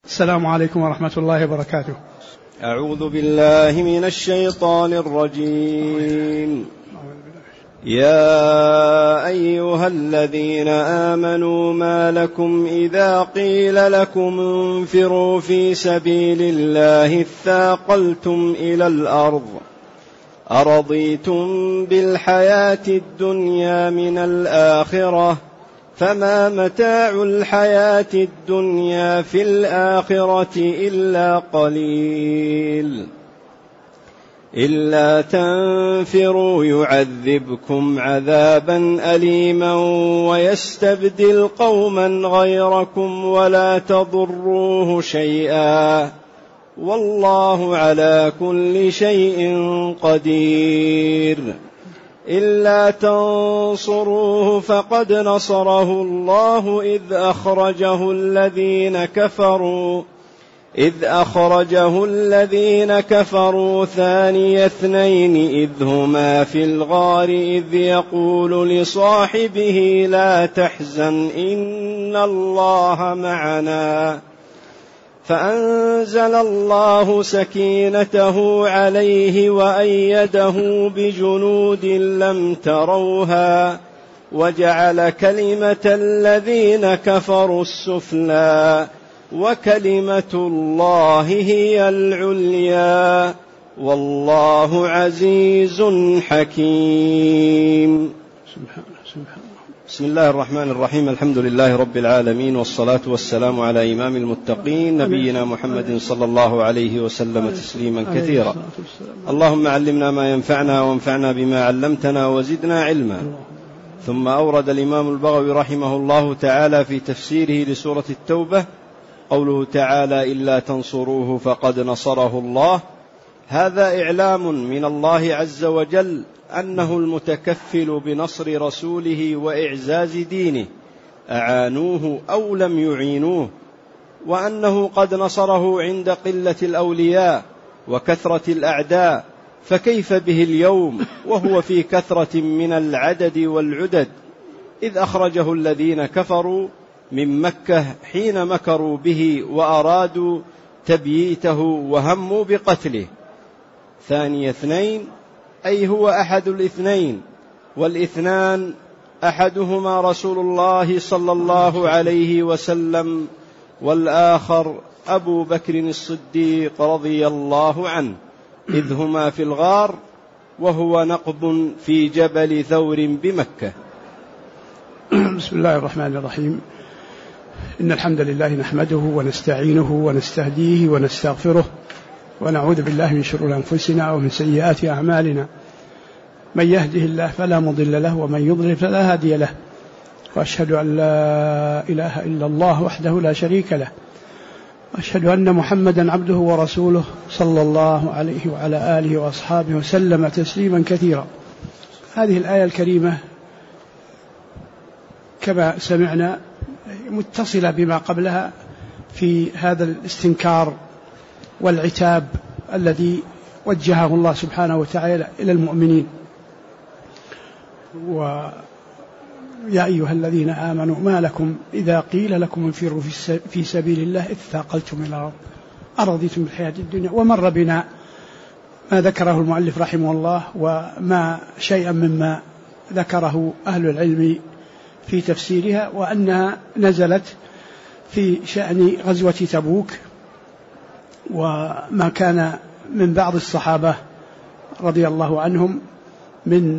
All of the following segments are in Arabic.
السلام عليكم ورحمة الله وبركاته. أعوذ بالله من الشيطان الرجيم. يا أيها الذين آمنوا ما لكم إذا قيل لكم انفروا في سبيل الله اثاقلتم إلى الأرض أرضيتم بالحياة الدنيا من الآخرة فما متاع الحياة الدنيا في الآخرة إلا قليل إلا تنفروا يعذبكم عذابا أليما ويستبدل قوما غيركم ولا تضروه شيئا والله على كل شيء قدير. إلا تنصروه فقد نصره الله إذ أخرجه الذين كفروا ثاني اثنين إذ هما في الغار إذ يقول لصاحبه لا تحزن إن الله معنا فأنزل الله سكينته عليه وأيده بجنود لم تروها وجعل كلمة الذين كفروا السفلى وكلمة الله هي العليا والله عزيز حكيم. بسم الله الرحمن الرحيم. الحمد لله رب العالمين والصلاة والسلام على إمام المتقين نبينا محمد صلى الله عليه وسلم تسليما كثيرا. اللهم علمنا ما ينفعنا وانفعنا بما علمتنا وزدنا علما. ثم أورد الإمام البغوي رحمه الله تعالى في تفسيره لسورة التوبة قوله تعالى إلا تنصروه فقد نصره الله. هذا إعلام من الله عز وجل أنه المتكفل بنصر رسوله وإعزاز دينه أعانوه أو لم يعينوه، وأنه قد نصره عند قلة الأولياء وكثرة الأعداء، فكيف به اليوم وهو في كثرة من العدد والعدد، إذ أخرجه الذين كفروا من مكة حين مكروا به وأرادوا تبييته وهموا بقتله. ثاني اثنين أي هو أحد الاثنين، والاثنان أحدهما رسول الله صلى الله عليه وسلم والآخر أبو بكر الصديق رضي الله عنه، إذ هما في الغار وهو نقب في جبل ثور بمكة. بسم الله الرحمن الرحيم. إن الحمد لله نحمده ونستعينه ونستهديه ونستغفره ونعوذ بالله من شرور أنفسنا ومن سيئات أعمالنا، من يهده الله فلا مضل له ومن يضلل فلا هادي له، وأشهد أن لا إله إلا الله وحده لا شريك له، وأشهد أن محمدا عبده ورسوله صلى الله عليه وعلى آله وأصحابه وسلم تسليما كثيرا. هذه الآية الكريمة كما سمعنا متصلة بما قبلها في هذا الاستنكار والعتاب الذي وجهه الله سبحانه وتعالى إلى المؤمنين. ويا أيها الذين آمنوا ما لكم إذا قيل لكم انفروا في سبيل الله إذ ثاقلتم إلى الأرض أرضيتم بالحياة الدنيا. ومر بنا ما ذكره المؤلف رحمه الله وما شيئا مما ذكره أهل العلم في تفسيرها، وأنها نزلت في شأن غزوة تبوك، وما كان من بعض الصحابة رضي الله عنهم من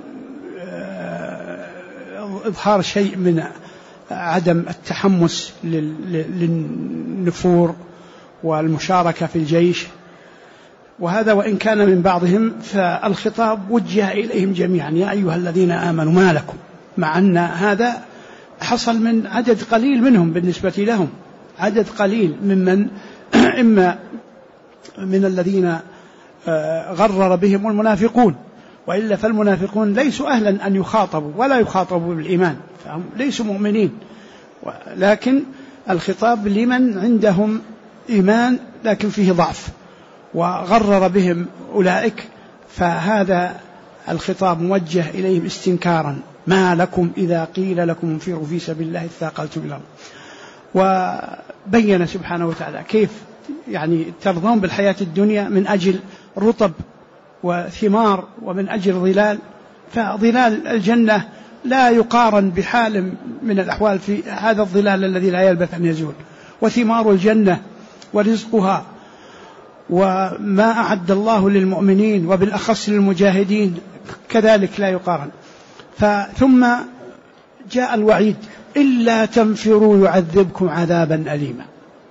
إظهار شيء من عدم التحمس للنفور والمشاركة في الجيش، وهذا وإن كان من بعضهم، فالخطاب وجه إليهم جميعا يا أيها الذين آمنوا ما لكم، مع أن هذا حصل من عدد قليل منهم بالنسبة لهم، عدد قليل ممن إما من الذين غرر بهم المنافقون، وإلا فالمنافقون ليسوا أهلا أن يخاطبوا ولا يخاطبوا بالإيمان، فهم ليسوا مؤمنين، لكن الخطاب لمن عندهم إيمان لكن فيه ضعف، وغرر بهم أولئك، فهذا الخطاب موجه إليهم استنكارا. ما لكم إذا قيل لكم انفروا في سبيل الله اثاقلتم إلى الأرض وبين سبحانه وتعالى كيف يعني ترضون بالحياة الدنيا من أجل رطب وثمار ومن أجل ظلال، فظلال الجنة لا يقارن بحال من الأحوال في هذا الظلال الذي لا يلبث أن يزول، وثمار الجنة ورزقها وما أعد الله للمؤمنين وبالأخص للمجاهدين كذلك لا يقارن. ثم جاء الوعيد: إلا تنفروا يعذبكم عذابا أليما.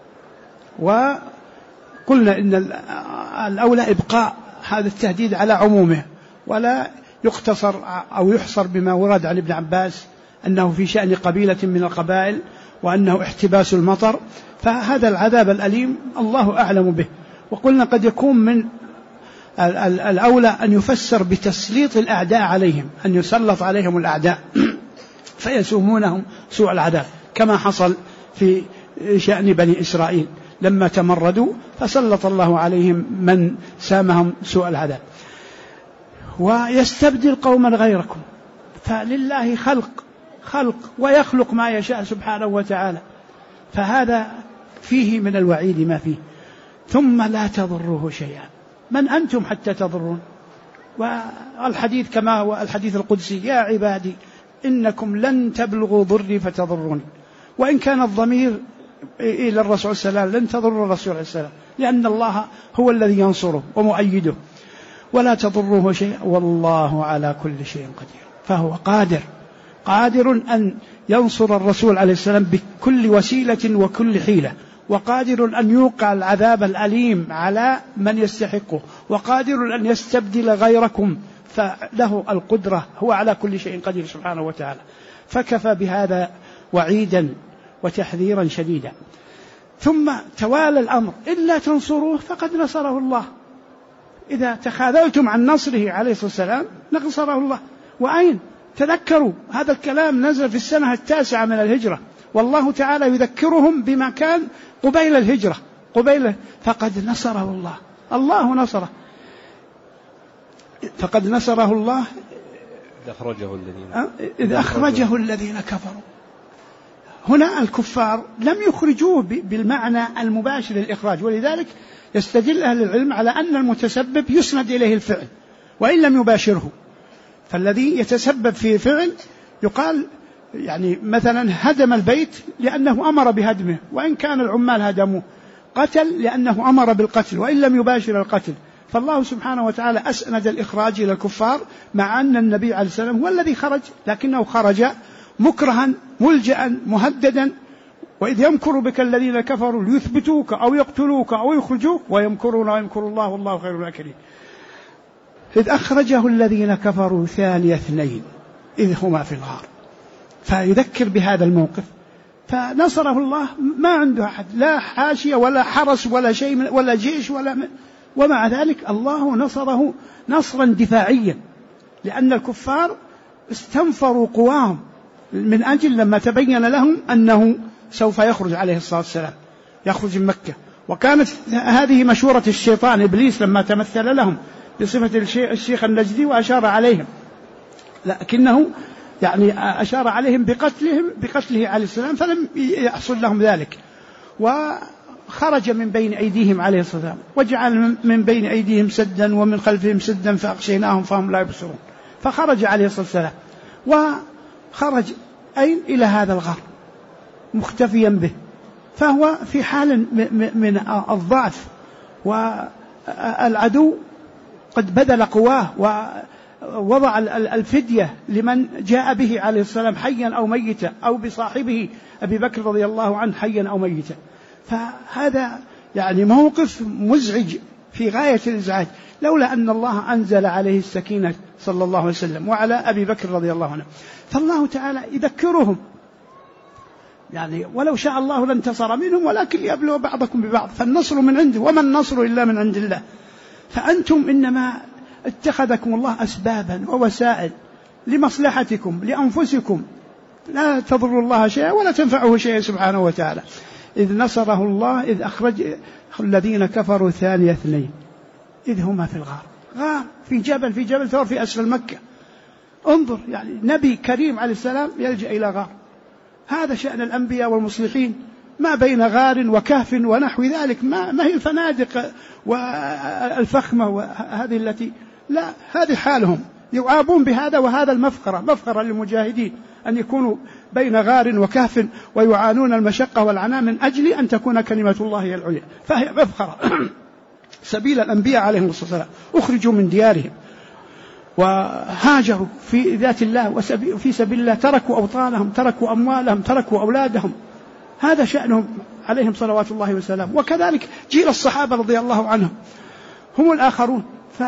وقلنا إن الأولى إبقاء هذا التهديد على عمومه، ولا يقتصر أو يحصر بما ورد عن ابن عباس أنه في شأن قبيلة من القبائل وأنه احتباس المطر، فهذا العذاب الأليم الله أعلم به. وقلنا قد يكون من الأولى أن يفسر بتسليط الأعداء عليهم، أن يسلط عليهم الأعداء فيسومونهم سوء العذاب، كما حصل في شأن بني إسرائيل لما تمردوا فسلط الله عليهم من سامهم سوء العذاب. ويستبدل قوما غيركم، فلله خلق ويخلق ما يشاء سبحانه وتعالى، فهذا فيه من الوعيد ما فيه. ثم لا تضروه شيئا، من أنتم حتى تضرون؟ والحديث كما هو الحديث القدسي: يا عبادي إنكم لن تبلغوا ضري فتضروني. وإن كان الضمير إلى الرسول صلى الله عليه وسلم لن تضر الرسول عليه السلام، لأن الله هو الذي ينصره ومؤيده. ولا تضروه شيئا والله على كل شيء قدير، فهو قادر أن ينصر الرسول عليه السلام بكل وسيلة وكل حيلة، وقادر أن يوقع العذاب الأليم على من يستحقه، وقادر أن يستبدل غيركم، فله القدرة، هو على كل شيء قدير سبحانه وتعالى. فكفى بهذا وعيدا وتحذيرا شديدا. ثم توالى الأمر: إلا تنصروه فقد نصره الله. إذا تخاذلتم عن نصره عليه الصلاة والسلام نصره الله. وأين؟ تذكروا هذا الكلام نزل في السنة 9 من الهجرة، والله تعالى يذكرهم بما كان قبيل الهجرة، فقد نصره الله نصره، فقد نصره الله إذ أخرجه الذين كفروا. هنا الكفار لم يخرجوه بالمعنى المباشر للإخراج، ولذلك يستدل أهل العلم على أن المتسبب يسند إليه الفعل وإن لم يباشره. فالذي يتسبب في فعل يقال يعني مثلا هدم البيت لأنه أمر بهدمه وإن كان العمال هدموه، قتل لأنه أمر بالقتل وإن لم يباشر القتل. فالله سبحانه وتعالى أسند الإخراج إلى الكفار، مع أن النبي عليه السلام هو الذي خرج، لكنه خرج مكرها ملجأ مهددا. وإذ يمكر بك الذين كفروا ليثبتوك أو يقتلوك أو يخرجوك ويمكرون ويمكر الله والله خير الماكرين. إذ أخرجه الذين كفروا ثاني اثنين إذ هما في الغار، فيذكر بهذا الموقف. فنصره الله، ما عنده أحد، لا حاشية ولا حرس ولا شيء ولا جيش ومع ذلك الله نصره نصرا دفاعيا، لأن الكفار استنفروا قواهم من أجل لما تبين لهم أنه سوف يخرج عليه الصلاة والسلام، يخرج من مكة. وكانت هذه مشورة الشيطان إبليس لما تمثل لهم بصفة الشيخ النجدي وأشار عليهم، لكنه يعني أشار عليهم بقتله عليه السلام، فلم يحصل لهم ذلك. وخرج من بين أيديهم عليه الصلاة والسلام وجعل من بين أيديهم سدا ومن خلفهم سدا فأغشيناهم فهم لا يبصرون. فخرج عليه الصلاة والسلام، وخرج أين؟ إلى هذا الغار مختفيا به، فهو في حال من الضعف، والعدو قد بذل قواه ووضع الفدية لمن جاء به عليه السلام حيا أو ميتا، أو بصاحبه أبي بكر رضي الله عنه حيا أو ميتا. فهذا يعني موقف مزعج في غاية الإزعاج، لولا أن الله أنزل عليه السكينة صلى الله عليه وسلم وعلى أبي بكر رضي الله عنه. فالله تعالى يذكرهم يعني ولو شاء الله لانتصر منهم ولكن ليبلو بعضكم ببعض، فالنصر من عنده وما النصر إلا من عند الله. فأنتم إنما اتخذكم الله أسبابا ووسائل لمصلحتكم لأنفسكم، لا تضر الله شيئا ولا تنفعه شيئا سبحانه وتعالى. إذ نصره الله إذ أخرج الذين كفروا ثاني اثنين إذ هما في الغار، غار في جبل ثور في أسفل مكة. انظر يعني نبي كريم عليه السلام يلجأ إلى غار. هذا شأن الأنبياء والمصلحين ما بين غار وكهف ونحو ذلك، ما هي الفنادق والفخمة وهذه التي لا، هذه حالهم يعابون بهذا. وهذا مفخرة للمجاهدين أن يكونوا بين غار وكهف ويعانون المشقة والعناء من أجل أن تكون كلمة الله هي العليا، فهي مفخرة. سبيل الأنبياء عليهم الصلاة والسلام أخرجوا من ديارهم وهاجروا في ذات الله وفي سبيل الله، تركوا أوطانهم، تركوا أموالهم، تركوا أولادهم، هذا شأنهم عليهم صلوات الله وسلامه. وكذلك جيل الصحابة رضي الله عنهم هم الآخرون،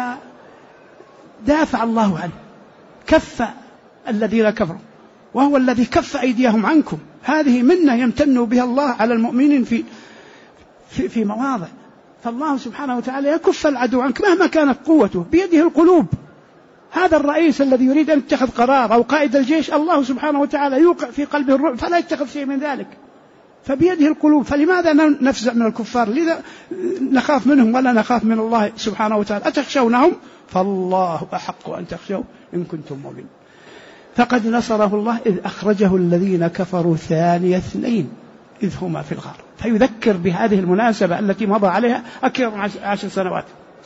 فدافع الله عنه، كف الذين كفروا وهو الذي كف أيديهم عنكم. هذه منة يمتن بها الله على المؤمنين في مواضع، فالله سبحانه وتعالى يكف العدو عنك مهما كانت قوته، بيده القلوب. هذا الرئيس الذي يريد أن يتخذ قرار أو قائد الجيش الله سبحانه وتعالى يوقع في قلبه الرعب فلا يتخذ شيء من ذلك، فبيده القلوب. فلماذا نفزع من الكفار؟ لذا نخاف منهم ولا نخاف من الله سبحانه وتعالى. أتخشونهم؟ فالله أحق أن تخشوا إن كنتم مؤمنين. فقد نصره الله إذ أخرجه الذين كفروا ثاني اثنين إذ هما في الغار. فيذكر بهذه المناسبة التي مضى عليها أكثر من 10 سنوات،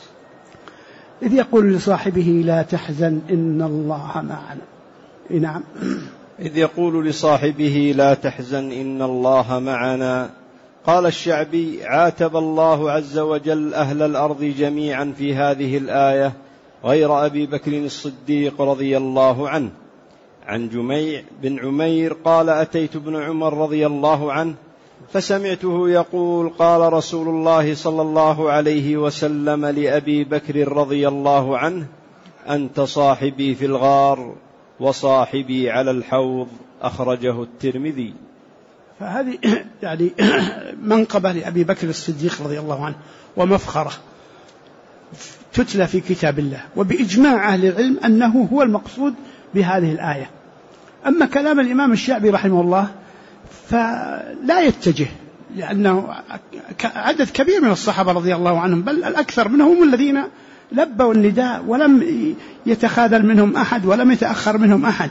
إذ يقول لصاحبه لا تحزن إن الله معنا. نعم، إذ يقول لصاحبه لا تحزن إن الله معنا. قال الشعبي عاتب الله عز وجل أهل الأرض جميعا في هذه الآية غير أبي بكر الصديق رضي الله عنه. عن جميع بن عمير قال أتيت ابن عمر رضي الله عنه فسمعته يقول قال رسول الله صلى الله عليه وسلم لأبي بكر رضي الله عنه أنت صاحبي في الغار وصاحبي على الحوض. أخرجه الترمذي. فهذه يعني منقبة لأبي بكر الصديق رضي الله عنه ومفخرة تتلى في كتاب الله، وبإجماع أهل العلم أنه هو المقصود بهذه الآية. أما كلام الإمام الشعبي رحمه الله فلا يتجه، لأنه عدد كبير من الصحابة رضي الله عنهم بل الأكثر منهم الذين لبوا النداء ولم يتخاذل منهم أحد ولم يتأخر منهم أحد.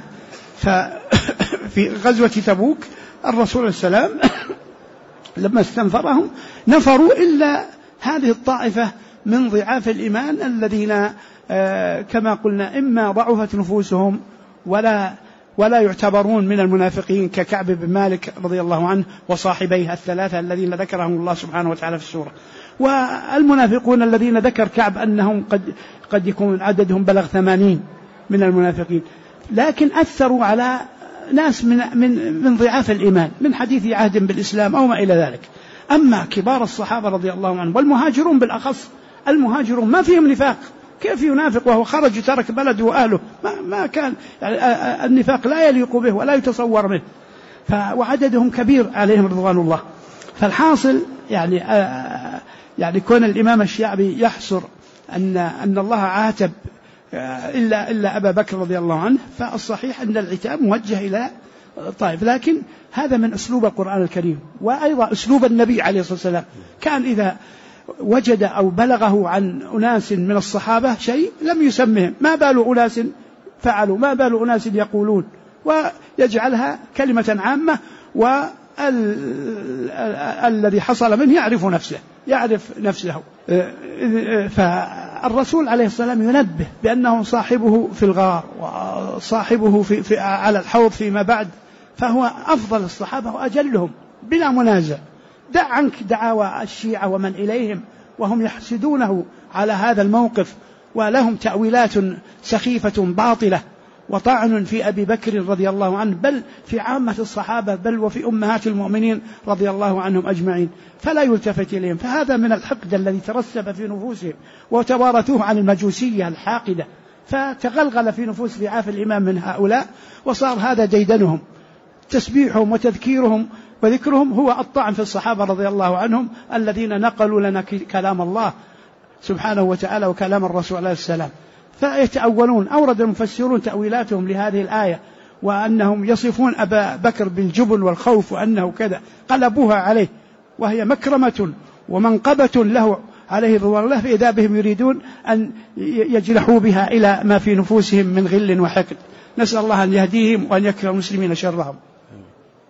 ففي غزوة تبوك الرسول السلام لما استنفرهم نفروا إلا هذه الطائفة من ضعاف الإيمان الذين كما قلنا إما ضعفت نفوسهم ولا يعتبرون من المنافقين ككعب بن مالك رضي الله عنه وصاحبيه الثلاثة الذين ذكرهم الله سبحانه وتعالى في السورة. والمنافقون الذين ذكر كعب أنهم قد يكون عددهم بلغ 80 من المنافقين، لكن أثروا على ناس من ضعاف الإيمان من حديث عهد بالإسلام أو ما إلى ذلك. أما كبار الصحابة رضي الله عنهم والمهاجرون بالأخص، المهاجرون ما فيهم نفاق، كيف ينافق وهو خرج وترك بلده وأهله؟ ما كان يعني النفاق لا يليق به ولا يتصور منه. وعددهم كبير عليهم رضوان الله. فالحاصل يعني كون الإمام الشعبي يحصر أن الله عاتب إلا أبا بكر رضي الله عنه، فالصحيح أن العتاب موجه إلى طائف، لكن هذا من أسلوب القرآن الكريم وأيضا أسلوب النبي عليه الصلاة والسلام. كان إذا وجد أو بلغه عن أناس من الصحابة شيء لم يسمهم، ما بال أناس فعلوا، ما بال أناس يقولون، ويجعلها كلمة عامة، والذي حصل منه يعرف نفسه. فالرسول عليه الصلاة والسلام ينبه بأنه صاحبه في الغار وصاحبه على الحوض فيما بعد، فهو أفضل الصحابة وأجلهم بلا منازع. دع عنك دعاوى الشيعة ومن إليهم وهم يحسدونه على هذا الموقف، ولهم تأويلات سخيفة باطلة وطعن في أبي بكر رضي الله عنه بل في عامة الصحابة بل وفي أمهات المؤمنين رضي الله عنهم أجمعين، فلا يلتفت إليهم. فهذا من الحقد الذي ترسب في نفوسهم وتوارثوه عن المجوسية الحاقدة، فتغلغل في نفوس ضعاف الإمام من هؤلاء، وصار هذا ديدنهم، تسبيحهم وتذكيرهم وذكرهم هو الطعن في الصحابة رضي الله عنهم الذين نقلوا لنا كلام الله سبحانه وتعالى وكلام الرسول عليه السلام. فيتأولون، أورد المفسرون تأويلاتهم لهذه الآية، وأنهم يصفون أبا بكر بالجبن والخوف وأنه كذا، قلبوها عليه وهي مكرمة ومنقبة له عليه رضوان الله، فإذا بهم يريدون أن يجرحوا بها إلى ما في نفوسهم من غل وحقد. نسأل الله أن يهديهم وأن يكفي المسلمين شرهم.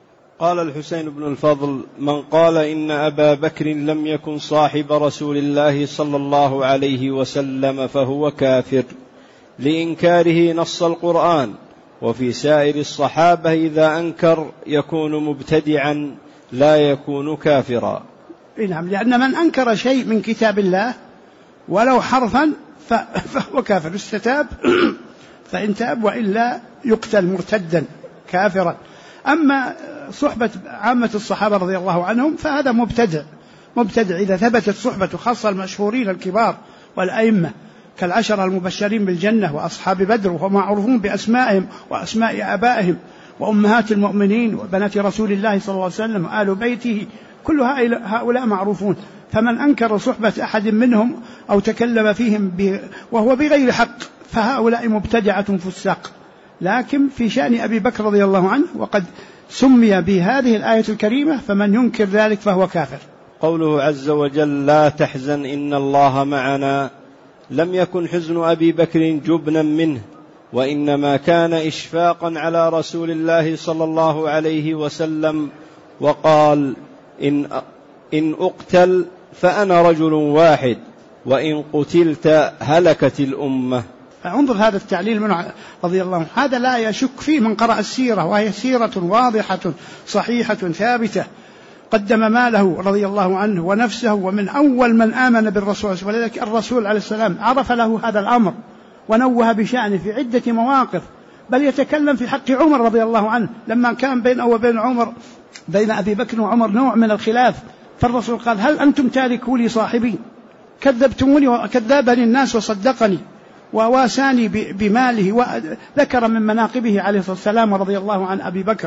قال الحسين بن الفضل: من قال إن أبا بكر لم يكن صاحب رسول الله صلى الله عليه وسلم فهو كافر، لإنكاره نص القرآن. وفي سائر الصحابة إذا أنكر يكون مبتدعا لا يكون كافرا. نعم، لأن من أنكر شيء من كتاب الله ولو حرفا فهو كافر، استتاب فإن تاب، وإلا يقتل مرتدا كافرا. أما صحبة عامة الصحابة رضي الله عنهم فهذا مبتدع إذا ثبتت صحبته، خاصة المشهورين الكبار والأئمة كالعشرة المبشرين بالجنة وأصحاب بدر، وهم معروفون بأسمائهم وأسماء آبائهم وأمهات المؤمنين وبنات رسول الله صلى الله عليه وسلم وآل بيته، كل هؤلاء معروفون. فمن أنكر صحبة أحد منهم أو تكلم فيهم وهو بغير حق فهؤلاء مبتدعة فساق. لكن في شأن أبي بكر رضي الله عنه وقد سمي بهذه الآية الكريمة، فمن ينكر ذلك فهو كافر. قوله عز وجل: لا تحزن إن الله معنا، لم يكن حزن أبي بكر جبنا منه، وإنما كان إشفاقا على رسول الله صلى الله عليه وسلم، وقال: إن أقتل فأنا رجل واحد، وإن قتلت هلكت الأمة. انظر هذا التعليل منه رضي الله عنه، هذا لا يشك فيه من قرأ السيرة، وهي سيرة واضحة صحيحة ثابتة. قدم ماله رضي الله عنه ونفسه، ومن أول من آمن بالرسول، ولذلك الرسول عليه السلام عرف له هذا الأمر ونوه بشأنه في عدة مواقف، بل يتكلم في حق عمر رضي الله عنه لما كان بين أبي بكر وعمر نوع من الخلاف، فالرسول قال: هل أنتم تاركوا لي صاحبي؟ كذبتموني وكذبني الناس وصدقني وواساني بماله، وذكر من مناقبه عليه الصلاة والسلام رضي الله عن أبي بكر.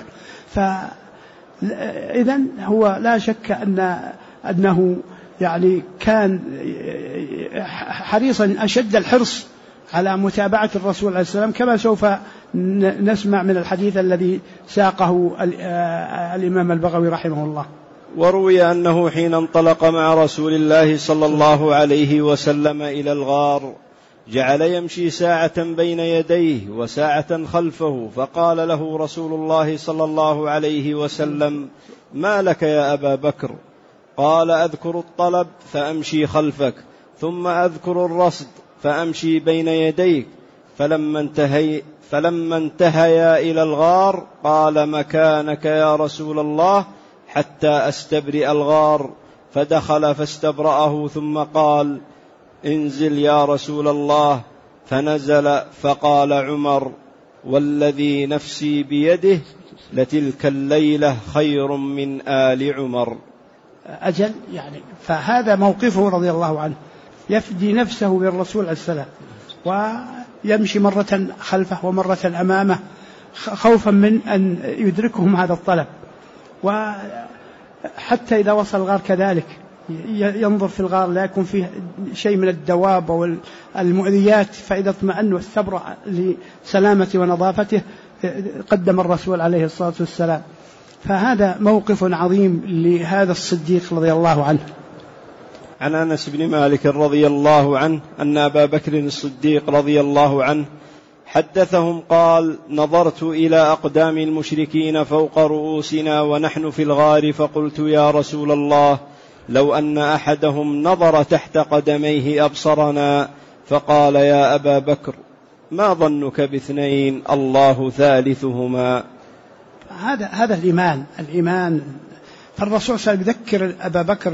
فإذن هو لا شك أنه يعني كان حريصا أشد الحرص على متابعة الرسول عليه السلام، كما سوف نسمع من الحديث الذي ساقه الإمام البغوي رحمه الله. وروي أنه حين انطلق مع رسول الله صلى الله عليه وسلم إلى الغار جعل يمشي ساعة بين يديه وساعة خلفه، فقال له رسول الله صلى الله عليه وسلم: ما لك يا أبا بكر؟ قال: أذكر الطلب فأمشي خلفك، ثم أذكر الرصد فأمشي بين يديك. فلما انتهيا إلى الغار قال: مكانك يا رسول الله حتى أستبرئ الغار. فدخل فاستبرأه، ثم قال: انزل يا رسول الله. فنزل، فقال عمر: والذي نفسي بيده لتلك الليلة خير من آل عمر. أجل يعني، فهذا موقفه رضي الله عنه، يفدي نفسه بالرسول عليه السلام، ويمشي مرة خلفه ومرة أمامه خوفا من أن يدركهم هذا الطلب. وحتى إذا وصل الغار كذلك ينظر في الغار لا يكون فيه شيء من الدواب والمؤذيات، فإذا اطمأن واستبرأ لسلامة ونظافته قدم الرسول عليه الصلاة والسلام. فهذا موقف عظيم لهذا الصديق رضي الله عنه. عن أنس بن مالك رضي الله عنه أن أبا بكر الصديق رضي الله عنه حدثهم قال: نظرت إلى أقدام المشركين فوق رؤوسنا ونحن في الغار، فقلت: يا رسول الله، لو أن أحدهم نظر تحت قدميه أبصرنا. فقال: يا أبا بكر، ما ظنك باثنين الله ثالثهما. هذا الإيمان. فالرسول صلى الله عليه وسلم يذكر أبا بكر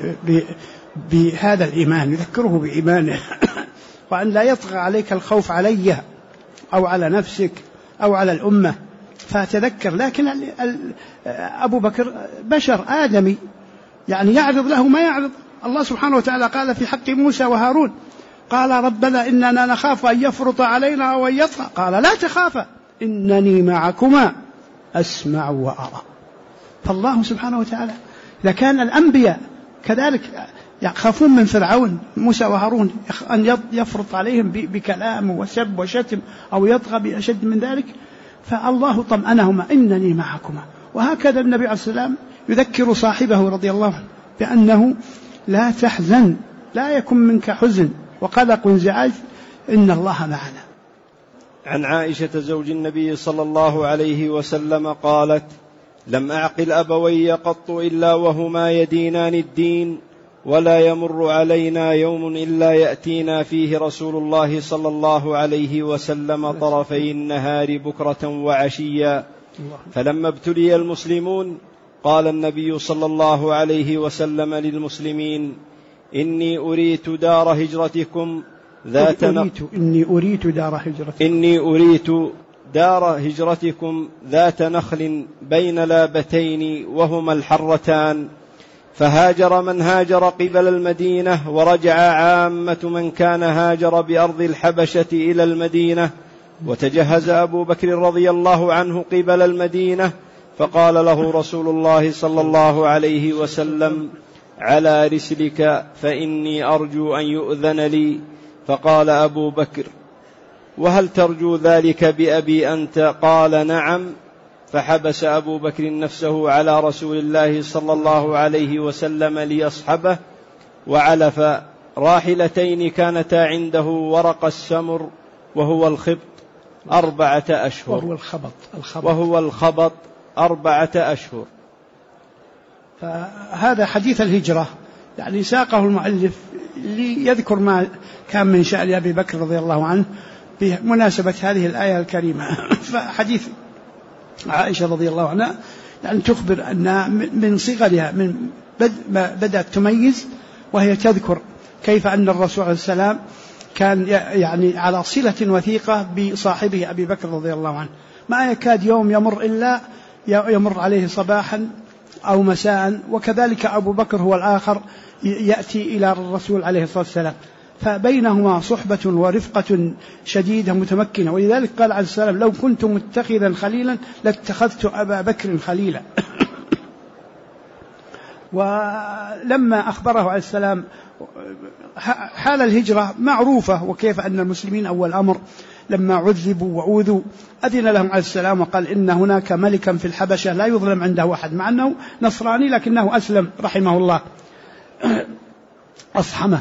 بهذا الإيمان، يذكره بإيمانه وأن لا يطغى عليك الخوف علي أو على نفسك أو على الأمة، فتذكر. لكن أبو بكر بشر آدمي، يعني يعرض له ما يعرض. الله سبحانه وتعالى قال في حق موسى وهارون: قال ربنا إننا نخاف أن يفرط علينا أو أن يطغى، قال لا تخافا إنني معكما أسمع وأرى. فالله سبحانه وتعالى إذا كان الأنبياء كذلك يخافون من فرعون موسى وهارون أن يفرط عليهم بكلام وسب وشتم أو يطغى بأشد من ذلك، فالله طمأنهما: إنني معكما. وهكذا النبي عليه السلام يذكر صاحبه رضي الله عنه بأنه لا تحزن، لا يكن منك حزن وقلق وانزعاج، إن الله معنا. عن عائشة زوج النبي صلى الله عليه وسلم قالت: لم أعقل أبوي قط إلا وهما يدينان الدين، ولا يمر علينا يوم إلا يأتينا فيه رسول الله صلى الله عليه وسلم طرفي النهار بكرة وعشيا. فلما ابتلي المسلمون قال النبي صلى الله عليه وسلم للمسلمين: إني أريت دار هجرتكم ذات نخل بين لابتين وهما الحرتان. فهاجر من هاجر قبل المدينة، ورجع عامة من كان هاجر بأرض الحبشة إلى المدينة. وتجهز أبو بكر رضي الله عنه قبل المدينة، فقال له رسول الله صلى الله عليه وسلم: على رسلك فإني أرجو أن يؤذن لي. فقال أبو بكر: وهل ترجو ذلك بأبي أنت؟ قال: نعم. فحبس أبو بكر نفسه على رسول الله صلى الله عليه وسلم ليصحبه، وعلف راحلتين كانتا عنده ورق السمر وهو الخبط 4 أشهر، وهو الخبط 4 أشهر. فهذا حديث الهجرة يعني ساقه المؤلف ليذكر ما كان من شأن أبي بكر رضي الله عنه بمناسبة هذه الآية الكريمة. فحديث عائشة رضي الله عنها يعني تخبر أن من صغرها من بدأت تميز، وهي تذكر كيف أن الرسول عليه السلام كان يعني على صلة وثيقة بصاحبه أبي بكر رضي الله عنه، ما يكاد يوم يمر إلا يمر عليه صباحا أو مساء، وكذلك أبو بكر هو الآخر يأتي إلى الرسول عليه الصلاة والسلام، فبينهما صحبة ورفقة شديدة متمكنة. ولذلك قال عليه السلام: لو كنت متخذا خليلا لاتخذت أبا بكر خليلا. ولما أخبره عليه السلام حال الهجرة معروفة، وكيف أن المسلمين أول أمر لما عذبوا وعوذوا أذن لهم عليه السلام وقال: إن هناك ملكا في الحبشة لا يظلم عنده أحد، مع أنه نصراني لكنه أسلم رحمه الله أصحمه،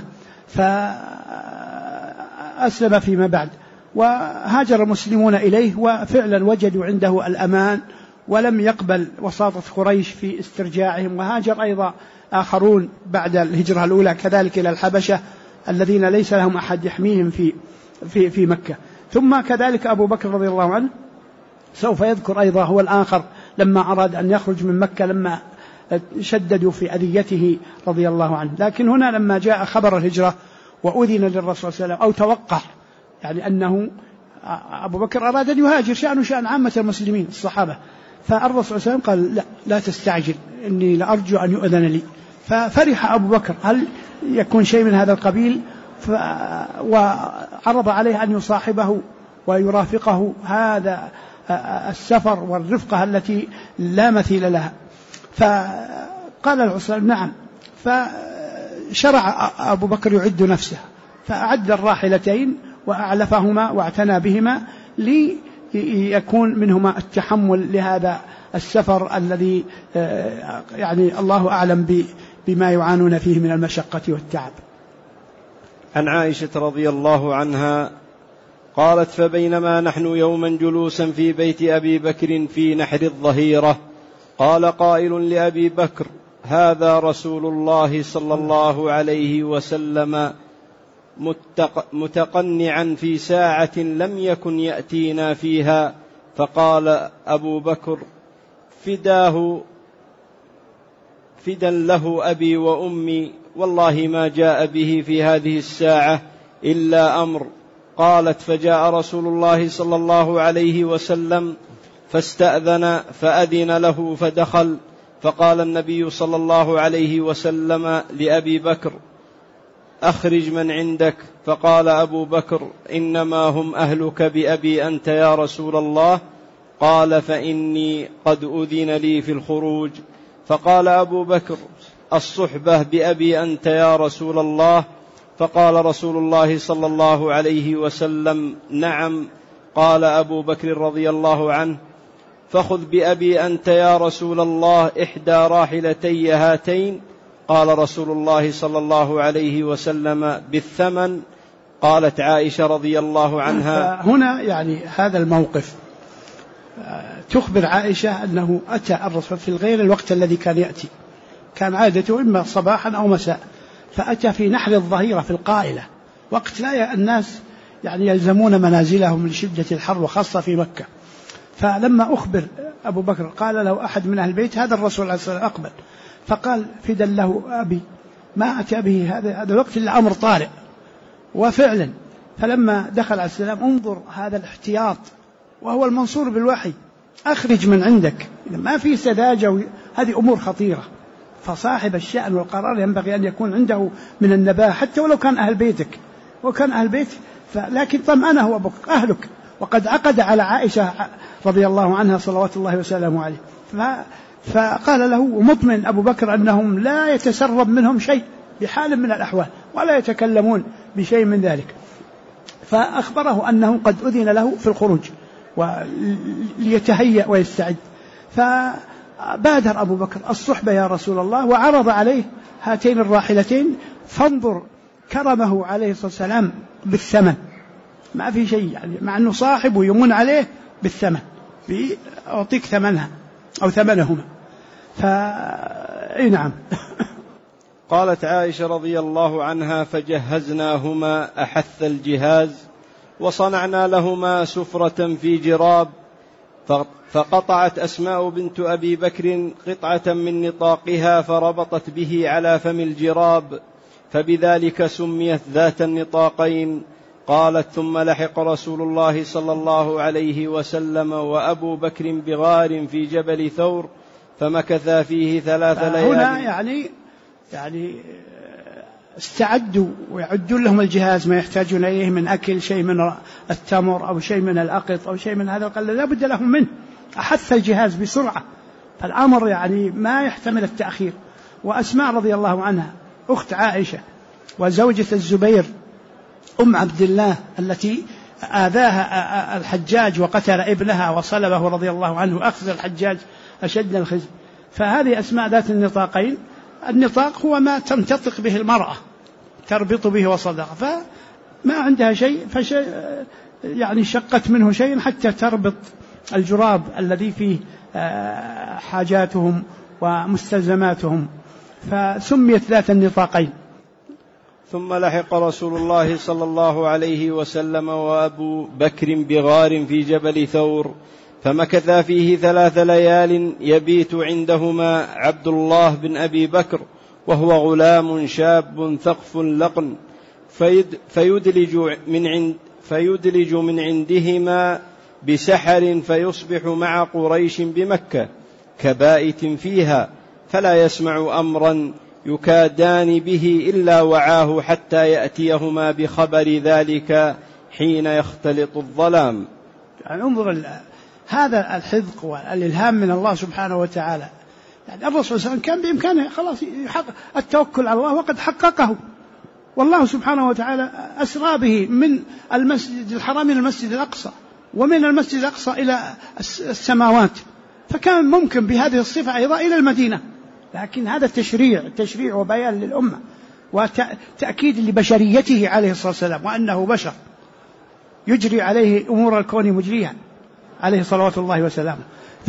فأسلم فيما بعد. وهاجر المسلمون إليه، وفعلا وجدوا عنده الأمان، ولم يقبل وساطة قريش في استرجاعهم. وهاجر أيضا آخرون بعد الهجرة الأولى كذلك إلى الحبشة، الذين ليس لهم أحد يحميهم في مكة. ثم كذلك أبو بكر رضي الله عنه سوف يذكر أيضا هو الآخر لما أراد أن يخرج من مكة، لما شددوا في أذيته رضي الله عنه. لكن هنا لما جاء خبر الهجرة وأذن للرسول صلى الله عليه وسلم، أو توقع يعني أنه أبو بكر أراد أن يهاجر، شأن عامة المسلمين الصحابة، فالرسول صلى الله عليه وسلم قال: لا تستعجل، إني لأرجو أن يؤذن لي. ففرح أبو بكر، هل يكون شيء من هذا القبيل؟ وعرض عليه أن يصاحبه ويرافقه هذا السفر والرفقة التي لا مثيل لها. فقال الرسول: نعم. فشرع أبو بكر يعد نفسه، فأعد الراحلتين وأعلفهما واعتنى بهما ليكون منهما التحمل لهذا السفر الذي يعني الله أعلم بما يعانون فيه من المشقة والتعب. عن عائشة رضي الله عنها قالت: فبينما نحن يوما جلوسا في بيت أبي بكر في نحر الظهيرة، قال قائل لأبي بكر: هذا رسول الله صلى الله عليه وسلم متقنعا في ساعة لم يكن يأتينا فيها. فقال أبو بكر: فدا له أبي وأمي، والله ما جاء به في هذه الساعة إلا أمر. قالت: فجاء رسول الله صلى الله عليه وسلم فاستأذن فأذن له فدخل، فقال النبي صلى الله عليه وسلم لأبي بكر: أخرج من عندك. فقال أبو بكر: إنما هم أهلك بأبي أنت يا رسول الله. قال: فإني قد أذن لي في الخروج. فقال أبو بكر: الصحبة بأبي أنت يا رسول الله. فقال رسول الله صلى الله عليه وسلم: نعم. قال أبو بكر رضي الله عنه: فخذ بأبي أنت يا رسول الله إحدى راحلتي هاتين. قال رسول الله صلى الله عليه وسلم: بالثمن. قالت عائشة رضي الله عنها: هنا يعني هذا الموقف تخبر عائشة أنه أتى الرسول في غير الوقت الذي كان يأتي، كان عادته إما صباحا أو مساء، فأتى في نحر الظهيرة في القائلة، وقت لا الناس يعني يلزمون منازلهم لشدة الحر وخاصة في مكة. فلما أخبر أبو بكر قال له أحد من أهل البيت هذا الرسول عليه الصلاة والسلام أقبل، فقال فدا له أبي ما أتى به هذا الوقت إلا أمر طارئ. وفعلا فلما دخل عليه السلام انظر هذا الاحتياط وهو المنصور بالوحي، أخرج من عندك ما في سذاجة، هذه أمور خطيرة. فصاحب الشأن والقرار ينبغي أن يكون عنده من النباهة حتى ولو كان أهل بيتك، وكان أهل بيت لكن طمأنه أبوك أهلك، وقد عقد على عائشة رضي الله عنها صلوات الله وسلامه عليه. فقال له مطمئن أبو بكر أنهم لا يتسرب منهم شيء بحال من الأحوال ولا يتكلمون بشيء من ذلك. فأخبره أنه قد أذن له في الخروج وليتهيأ ويستعد. فبادر أبو بكر الصحبة يا رسول الله وعرض عليه هاتين الراحلتين، فانظر كرمه عليه الصلاة والسلام بالثمن، ما في شيء يعني مع أنه صاحب ويمن عليه بالثمن، أعطيك ثمنها أو ثمنهما. نعم. قالت عائشة رضي الله عنها فجهزناهما أحث الجهاز وصنعنا لهما سفرة في جراب، فقطعت أسماء بنت أبي بكر قطعة من نطاقها فربطت به على فم الجراب، فبذلك سميت ذات النطاقين. قالت ثم لحق رسول الله صلى الله عليه وسلم وأبو بكر بغار في جبل ثور فمكثا فيه 3 ليال. هنا يعني استعدوا ويعدوا لهم الجهاز ما يحتاجون إليه من أكل، شيء من التمر أو شيء من الأقط أو شيء من هذا القلة لا بد لهم منه، أحث الجهاز بسرعة، فالأمر يعني ما يحتمل التأخير. وأسماء رضي الله عنها أخت عائشة وزوجة الزبير أم عبد الله التي آذاها الحجاج وقتل ابنها وصلبه رضي الله عنه، أخذ الحجاج أشد الخزي. فهذه أسماء ذات النطاقين. النطاق هو ما تنتطق به المرأة تربط به وصدها، فما عندها شيء يعني شقت منه شيء حتى تربط الجراب الذي فيه حاجاتهم ومستلزماتهم، فسميت ذات النطاقين. ثم لحق رسول الله صلى الله عليه وسلم وأبو بكر بغار في جبل ثور فمكثا فيه 3 ليال يبيت عندهما عبد الله بن أبي بكر وهو غلام شاب ثقف لقن، فيدلج من عندهما بسحر فيصبح مع قريش بمكة كبائت فيها، فلا يسمع أمرا يكادان به إلا وعاه حتى يأتيهما بخبر ذلك حين يختلط الظلام. يعني انظر هذا الحذق والإلهام من الله سبحانه وتعالى. يعني الرسول صلى الله عليه وسلم كان بإمكانه خلاص التوكل على الله وقد حققه، والله سبحانه وتعالى أسرى به من المسجد الحرام إلى المسجد الأقصى ومن المسجد الأقصى إلى السماوات، فكان ممكن بهذه الصفة أيضا إلى المدينة، لكن هذا تشريع وبيان للأمة وتأكيد لبشريته عليه الصلاة والسلام وأنه بشر يجري عليه أمور الكون مجريها عليه صلوات الله وسلامه.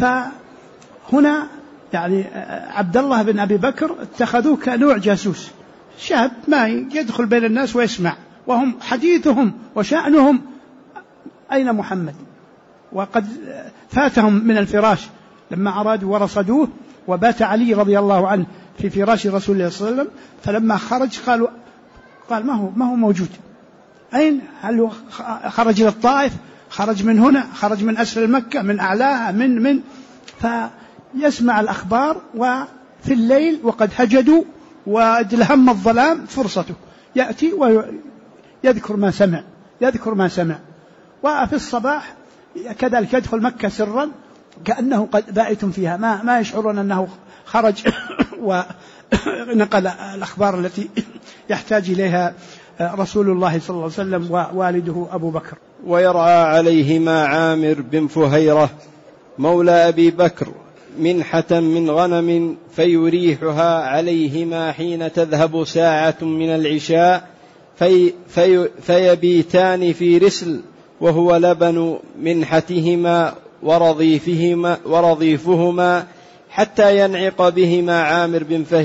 فهنا يعني عبد الله بن أبي بكر اتخذوه كنوع جاسوس، شاب ما يدخل بين الناس ويسمع، وهم حديثهم وشأنهم أين محمد، وقد فاتهم من الفراش لما أرادوا ورصدوه، وبات علي رضي الله عنه في فراش رسول الله صلى الله عليه وسلم، فلما خرج قال ما هو موجود، أين؟ هل هو خرج إلى الطائف، خرج من هنا، خرج من أسفل مكة، من أعلاها، من فيسمع الأخبار، وفي الليل وقد هجدوا وادلهم الظلام فرصته يأتي ويذكر ما سمع، وفي الصباح كذلك يدخل مكة سرا كأنه قد بائت فيها، ما يشعرون أنه خرج ونقل الأخبار التي يحتاج إليها رسول الله صلى الله عليه وسلم ووالده أبو بكر. ويرعى عليهما عامر بن فهيرة مولى أبي بكر منحة من غنم فيريحها عليهما حين تذهب ساعة من العشاء فيبيتان في رسل، وهو لبن منحتهما ورضيفهما حتى ينعق بهما عامر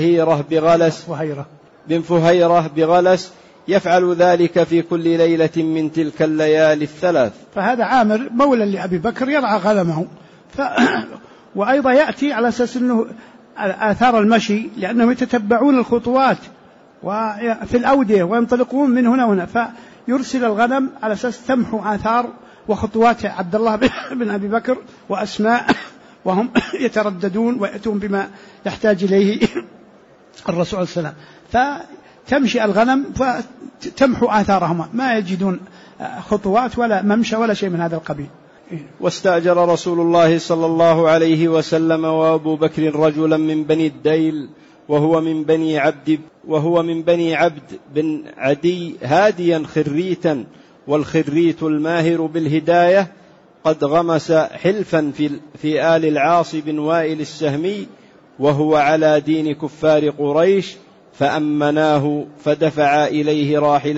بن فهيرة بغلس يفعل ذلك في كل ليلة من تلك الليالي الثلاث. فهذا عامر مولى لأبي بكر يرعى غنمه، وأيضا يأتي على أساس أنه آثار المشي، لأنهم يتتبعون الخطوات وفي الأودية وينطلقون من هنا وهنا، فيرسل الغنم على أساس تمحو آثار وخطوات عبد الله بن أبي بكر وأسماء، وهم يترددون ويأتون بما يحتاج إليه الرسول صلى الله عليه وسلم، فتمشي الغنم فتمحو آثارهما، ما يجدون خطوات ولا ممشى ولا شيء من هذا القبيل. واستأجر رسول الله صلى الله عليه وسلم وأبو بكر رجلا من بني الديل وهو من بني عبد بن عدي هاديا خريتا، والخريت الماهر بالهداية قد غمس حلفا في آل العاص بن وائل السهمي وهو على دين كفار قريش، فأمناه فدفع إليه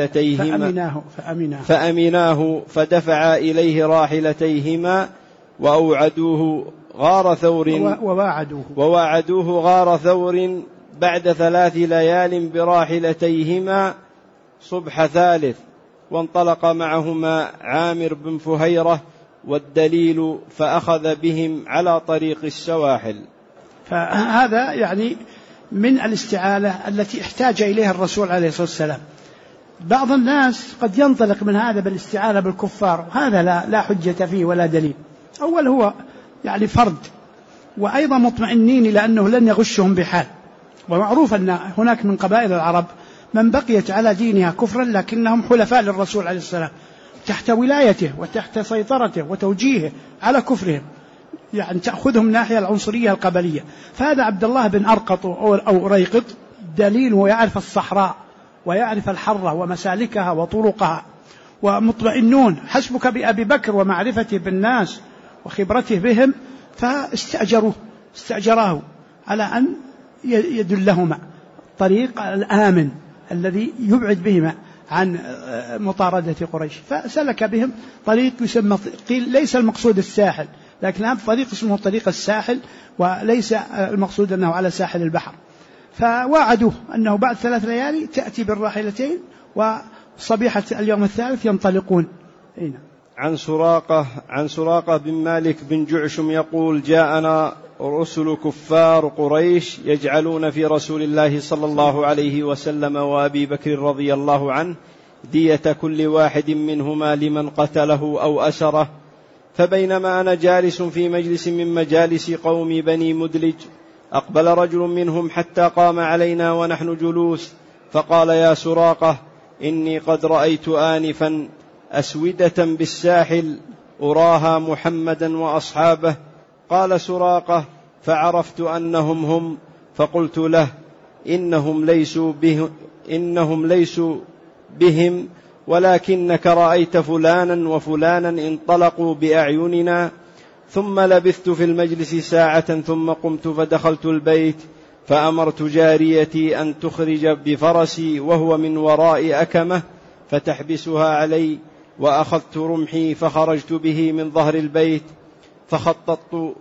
راحلتيهما وأوعدوه غار ثور بعد 3 ليال براحلتيهما صبح ثالث، وانطلق معهما عامر بن فهيرة والدليل فأخذ بهم على طريق السواحل. فهذا يعني من الاستعانة التي احتاج إليها الرسول عليه الصلاة والسلام. بعض الناس قد ينطلق من هذا بالاستعانة بالكفار، هذا لا حجة فيه ولا دليل. أول هو يعني فرد، وأيضا مطمئنين إلى أنه لن يغشهم بحال، ومعروف أن هناك من قبائل العرب من بقيت على دينها كفرا لكنهم حلفاء للرسول عليه السلام تحت ولايته وتحت سيطرته وتوجيهه على كفرهم، يعني تأخذهم ناحية العنصرية القبلية. فهذا عبد الله بن أرقط أو ريقط دليل، ويعرف الصحراء ويعرف الحرة ومسالكها وطرقها، ومطمئنون. حسبك بأبي بكر ومعرفته بالناس وخبرته بهم، استأجراه على أن يدلهما الطريق الآمن الذي يبعد بهما عن مطاردة قريش، فسلك بهم طريق يسمى، قيل ليس المقصود الساحل، لكن هذا طريق اسمه طريق الساحل، وليس المقصود أنه على ساحل البحر. فواعدوه أنه بعد 3 ليالي تأتي بالراحلتين، وصبيحة اليوم الثالث ينطلقون. عن سراقة بن مالك بن جعشم يقول: جاءنا رسل كفار قريش يجعلون في رسول الله صلى الله عليه وسلم وأبي بكر رضي الله عنه دية كل واحد منهما لمن قتله أو أسره، فبينما أنا جالس في مجلس من مجالس قوم بني مدلج أقبل رجل منهم حتى قام علينا ونحن جلوس، فقال: يا سراقة، إني قد رأيت آنفا أسودة بالساحل أراها محمدا وأصحابه. قال سراقة: فعرفت أنهم هم، فقلت له: إنهم ليسوا بهم، ولكنك رأيت فلانا وفلانا انطلقوا بأعيننا. ثم لبثت في المجلس ساعة ثم قمت فدخلت البيت، فأمرت جاريتي أن تخرج بفرسي وهو من وراء أكمة فتحبسها علي، وأخذت رمحي فخرجت به من ظهر البيت، فخططت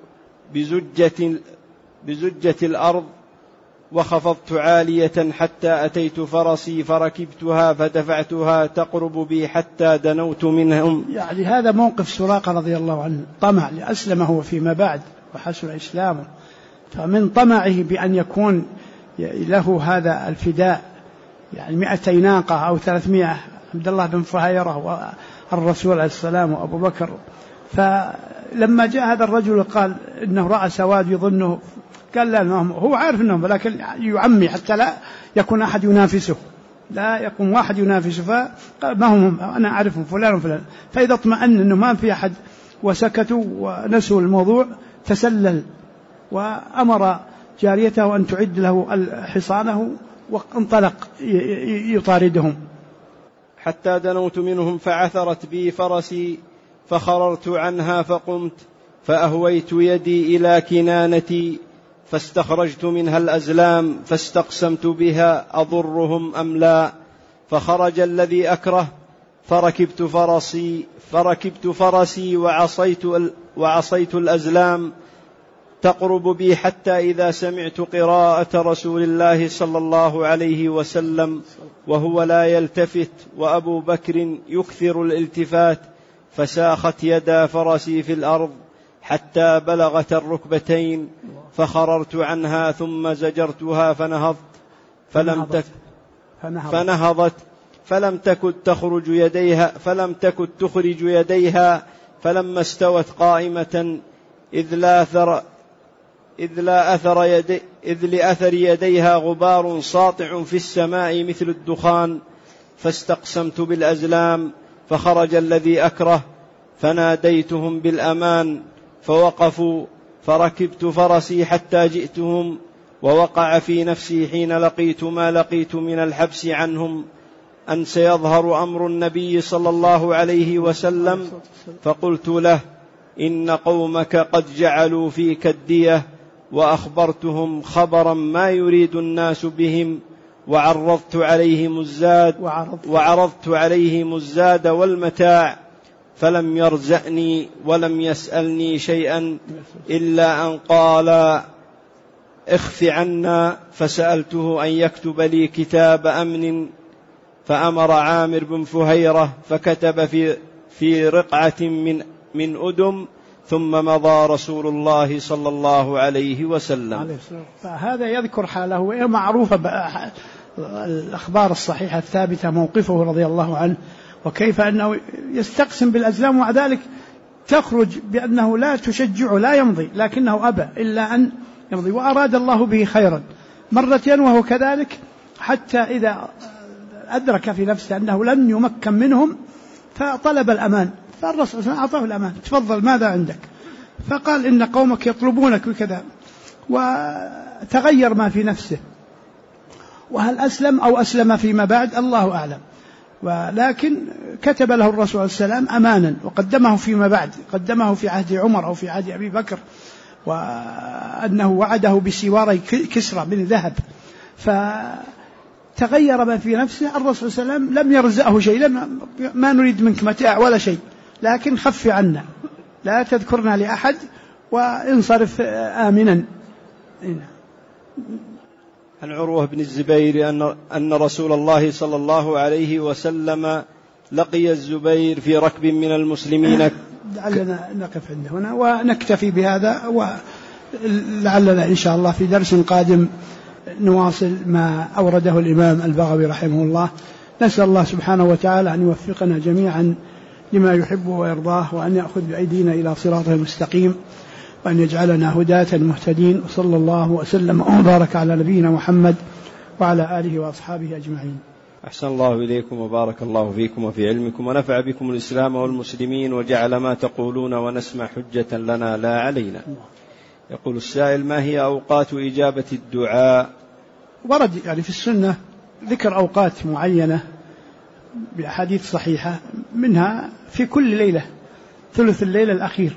بزجة الأرض وخفضت عالية حتى أتيت فرسي فركبتها فدفعتها تقرب بي حتى دنوت منهم. يعني هذا موقف سراقة رضي الله عنه، طمع لأسلم هو فيما بعد وحسن إسلامه، فمن طمعه بأن يكون له هذا الفداء، يعني 200 ناقة أو 300، عبد الله بن فهيرة والرسول عليه السلام وأبو بكر. فلما جاء هذا الرجل قال إنه رأى سواد يظنه، قال لا، هو عارف أنهم، ولكن يعمي حتى لا يكون أحد ينافسه، لا يكون واحد ينافسه. فقال: ما هم؟ أنا أعرفهم، فلان وفلان. فإذا اطمأن أنه ما في أحد وسكتوا ونسوا الموضوع، تسلل وأمر جاريته أن تعد له حصانه وانطلق يطاردهم حتى دنوت منهم، فعثرت بي فرسي فخررت عنها، فقمت فأهويت يدي إلى كنانتي فاستخرجت منها الأزلام فاستقسمت بها أضرهم أم لا، فخرج الذي أكره فركبت فرسي وعصيت الأزلام تقرب بي حتى إذا سمعت قراءة رسول الله صلى الله عليه وسلم وهو لا يلتفت وأبو بكر يكثر الالتفات فساخت يدا فرسي في الأرض حتى بلغت الركبتين فخررت عنها ثم زجرتها فنهضت فلم تكد تخرج يديها فلما استوت قائمة إذ لأثر يديها غبار ساطع في السماء مثل الدخان فاستقسمت بالأزلام فخرج الذي أكره فناديتهم بالأمان فوقفوا فركبت فرسي حتى جئتهم ووقع في نفسي حين لقيت ما لقيت من الحبس عنهم أن سيظهر أمر النبي صلى الله عليه وسلم فقلت له إن قومك قد جعلوا فيك الدية وأخبرتهم خبرا ما يريد الناس بهم وعرضت عليهم الزاد والمتاع فلم يرزقني ولم يسألني شيئا إلا أن قال اخف عنا فسألته أن يكتب لي كتاب أمن فأمر عامر بن فهيرة فكتب في رقعة من أدم ثم مضى رسول الله صلى الله عليه وسلم. فهذا يذكر حاله وهي معروفة الأخبار الصحيحة الثابتة موقفه رضي الله عنه وكيف أنه يستقسم بالأزلام ومع ذلك تخرج بأنه لا تشجعه لا يمضي لكنه أبى إلا أن يمضي وأراد الله به خيرا مرتين وهو كذلك حتى إذا أدرك في نفسه أنه لم يمكن منهم فطلب الأمان فالرسول أعطاه الأمان تفضل ماذا عندك فقال إن قومك يطلبونك بكذا وتغير ما في نفسه وهل أسلم أو أسلم فيما بعد الله أعلم ولكن كتب له الرسول صلى الله عليه وسلم أمانا وقدمه فيما بعد قدمه في عهد عمر أو في عهد أبي بكر وأنه وعده بسواري كسرى من ذهب فتغير ما في نفسه الرسول صلى الله عليه وسلم لم يرزقه شيء ما نريد منك متاع ولا شيء لكن خف عنا لا تذكرنا لأحد وانصرف آمنا. عن عروة بن الزبير أن رسول الله صلى الله عليه وسلم لقي الزبير في ركب من المسلمين. لعلنا نقف عنده هنا ونكتفي بهذا ولعلنا إن شاء الله في درس قادم نواصل ما أورده الإمام البغوي رحمه الله. نسأل الله سبحانه وتعالى أن يوفقنا جميعا لما يحب ويرضاه وأن يأخذ بأيدينا إلى صراطه المستقيم وأن يجعلنا هداة مهتدين وصلى الله وسلم وبارك على نبينا محمد وعلى آله وأصحابه أجمعين. أحسن الله إليكم وبارك الله فيكم وفي علمكم ونفع بكم الإسلام والمسلمين وجعل ما تقولون ونسمع حجة لنا لا علينا. يقول السائل ما هي أوقات إجابة الدعاء؟ ورد يعني في السنة ذكر أوقات معينة بأحاديث صحيحة منها في كل ليلة ثلث الليل الأخير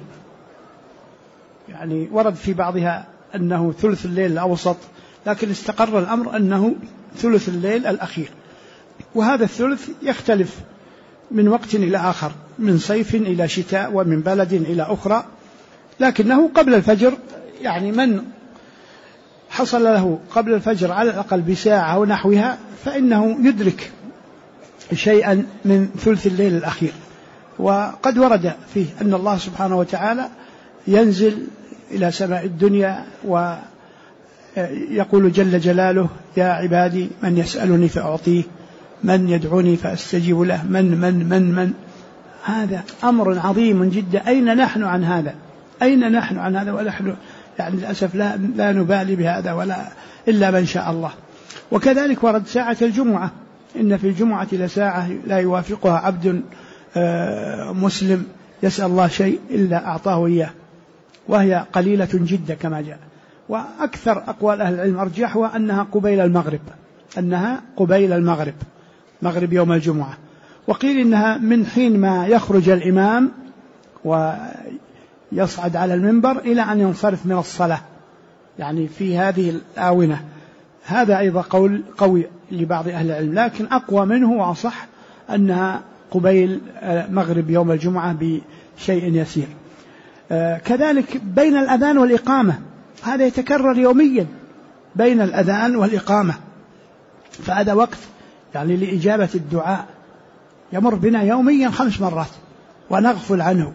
يعني ورد في بعضها أنه ثلث الليل الأوسط لكن استقر الأمر أنه ثلث الليل الأخير وهذا الثلث يختلف من وقت إلى آخر من صيف إلى شتاء ومن بلد إلى أخرى لكنه قبل الفجر يعني من حصل له قبل الفجر على الأقل بساعة أو نحوها فإنه يدرك شيئا من ثلث الليل الأخير. وقد ورد فيه أن الله سبحانه وتعالى ينزل إلى سماء الدنيا ويقول جل جلاله يا عبادي من يسألني فأعطيه من يدعوني فأستجيب له من هذا أمر عظيم جدا. أين نحن عن هذا ونحن يعني للأسف لا نبالي بهذا ولا إلا من شاء الله. وكذلك ورد ساعة الجمعة إن في الجمعة لساعة لا يوافقها عبد مسلم يسأل الله شيء إلا أعطاه إياه وهي قليلة جدا كما جاء. وأكثر أقوال أهل العلم أرجحها أنها قبيل المغرب مغرب يوم الجمعة. وقيل إنها من حين ما يخرج الإمام ويصعد على المنبر إلى أن ينصرف من الصلاة يعني في هذه الآونة. هذا أيضا قول قوي لبعض أهل العلم لكن أقوى منه وأصح أنها قبيل مغرب يوم الجمعة بشيء يسير. كذلك بين الأذان والإقامة، هذا يتكرر يوميا بين الأذان والإقامة، فهذا وقت يعني لإجابة الدعاء يمر بنا يوميا 5 مرات ونغفل عنه.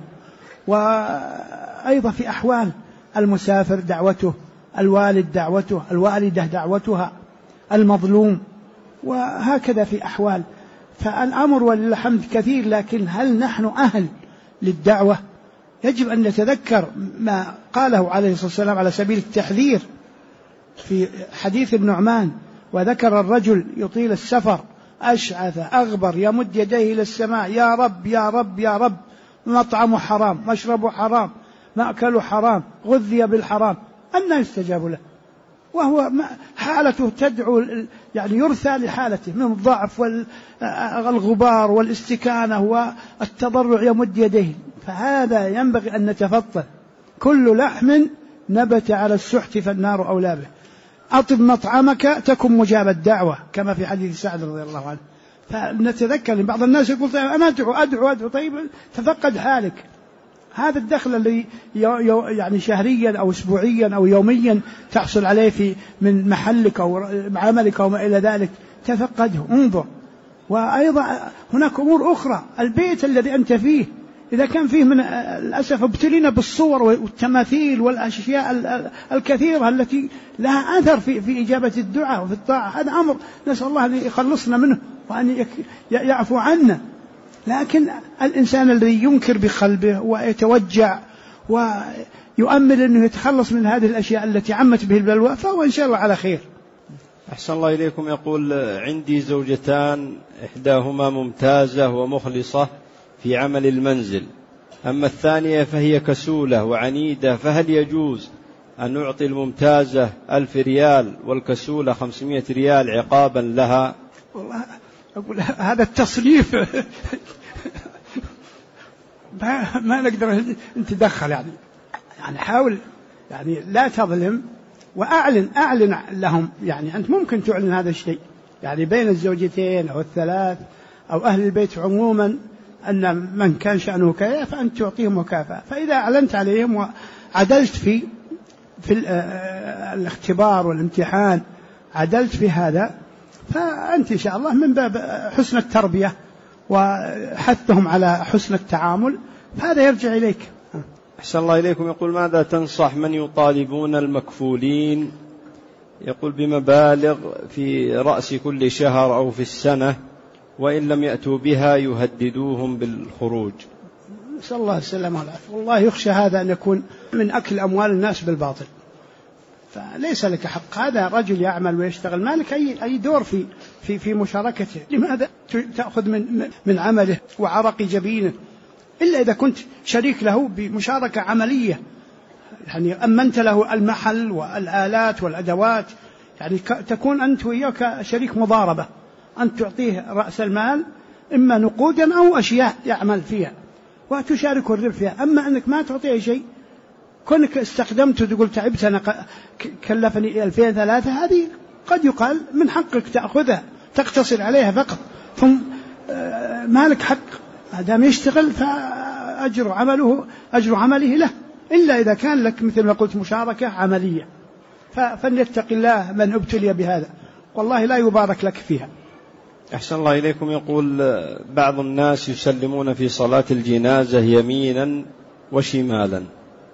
وأيضا في أحوال المسافر دعوته، الوالد دعوته، الوالدة دعوتها، المظلوم، وهكذا في أحوال. فالأمر ولله الحمد كثير، لكن هل نحن أهل للدعوة؟ يجب أن نتذكر ما قاله عليه الصلاة والسلام على سبيل التحذير في حديث ابن نعمان، وذكر الرجل يطيل السفر أشعث أغبر يمد يديه إلى السماء: يا رب يا رب يا رب، مطعمه حرام، مشربه حرام، مأكله حرام، غذي بالحرام، أن يستجاب له، وهو حالته تدعو، يعني يرثى لحالته من الضعف والغبار والاستكانة والتضرع، يمد يديه. فهذا ينبغي أن نتفطن. كل لحم نبت على السحت فالنار أولى به. أطب مطعمك تكن مجاب الدعوة، كما في حديث سعد رضي الله عنه. فنتذكر بعض الناس يقول أنا أدعو، طيب تفقد حالك. هذا الدخل الذي يعني شهريا أو أسبوعيا أو يوميا تحصل عليه من محلك أو عملك أو ما إلى ذلك، تفقده، انظر. وأيضا هناك أمور أخرى، البيت الذي أنت فيه إذا كان فيه من الأسف ابتلينا بالصور والتماثيل والأشياء الكثيرة التي لها أثر في إجابة الدعاء وفي الطاعة، هذا أمر نسأل الله أن يخلصنا منه وأن يعفو عنا. لكن الإنسان الذي ينكر بقلبه ويتوجع ويؤمل أنه يتخلص من هذه الأشياء التي عمت به البلوى، فهو إن شاء الله على خير. أحسن الله إليكم. يقول: عندي زوجتان، إحداهما ممتازة ومخلصة في عمل المنزل، أما الثانية فهي كسولة وعنيدة، فهل يجوز أن نعطي الممتازة 1000 ريال والكسولة 500 ريال عقابا لها؟ والله أقول هذا التصنيف ما نقدر نتدخل، يعني حاول، يعني لا تظلم، وأعلن لهم، يعني أنت ممكن تعلن هذا الشيء يعني بين الزوجتين أو الثلاث أو أهل البيت عموما، أن من كان شأنه كذا فأنت تعطيهم مكافأة. فإذا أعلنت عليهم وعدلت في الاختبار والامتحان، عدلت في هذا، فأنت إن شاء الله من باب حسن التربية وحثهم على حسن التعامل، فهذا يرجع إليك. أحسن الله إليكم. يقول: ماذا تنصح من يطالبون المكفولين، يقول بمبالغ في رأس كل شهر أو في السنة، وإن لم يأتوا بها يهددوهم بالخروج؟ نسأل الله السلامة والعافية. والله يخشى هذا أن يكون من أكل أموال الناس بالباطل، فليس لك حق. هذا رجل يعمل ويشتغل، ما لك أي دور في مشاركته. لماذا تأخذ من عمله وعرق جبينه؟ إلا إذا كنت شريك له بمشاركة عملية، يعني أمنت له المحل والآلات والأدوات، يعني تكون أنت وياك شريك مضاربة، أن تعطيه رأس المال إما نقودا أو أشياء يعمل فيها وتشارك الربح فيها. أما أنك ما تعطيه شيء، كونك استخدمته تقول تعبت أنا كلفني 2003، هذه قد يقال من حقك تأخذها، تقتصر عليها فقط، ثم ما لك حق. ما دام يشتغل فأجر عمله له، إلا إذا كان لك مثل ما قلت مشاركة عملية، فليتق الله من ابتلي بهذا، والله لا يبارك لك فيها. أحسن الله إليكم. يقول: بعض الناس يسلمون في صلاة الجنازة يمينا وشمالا.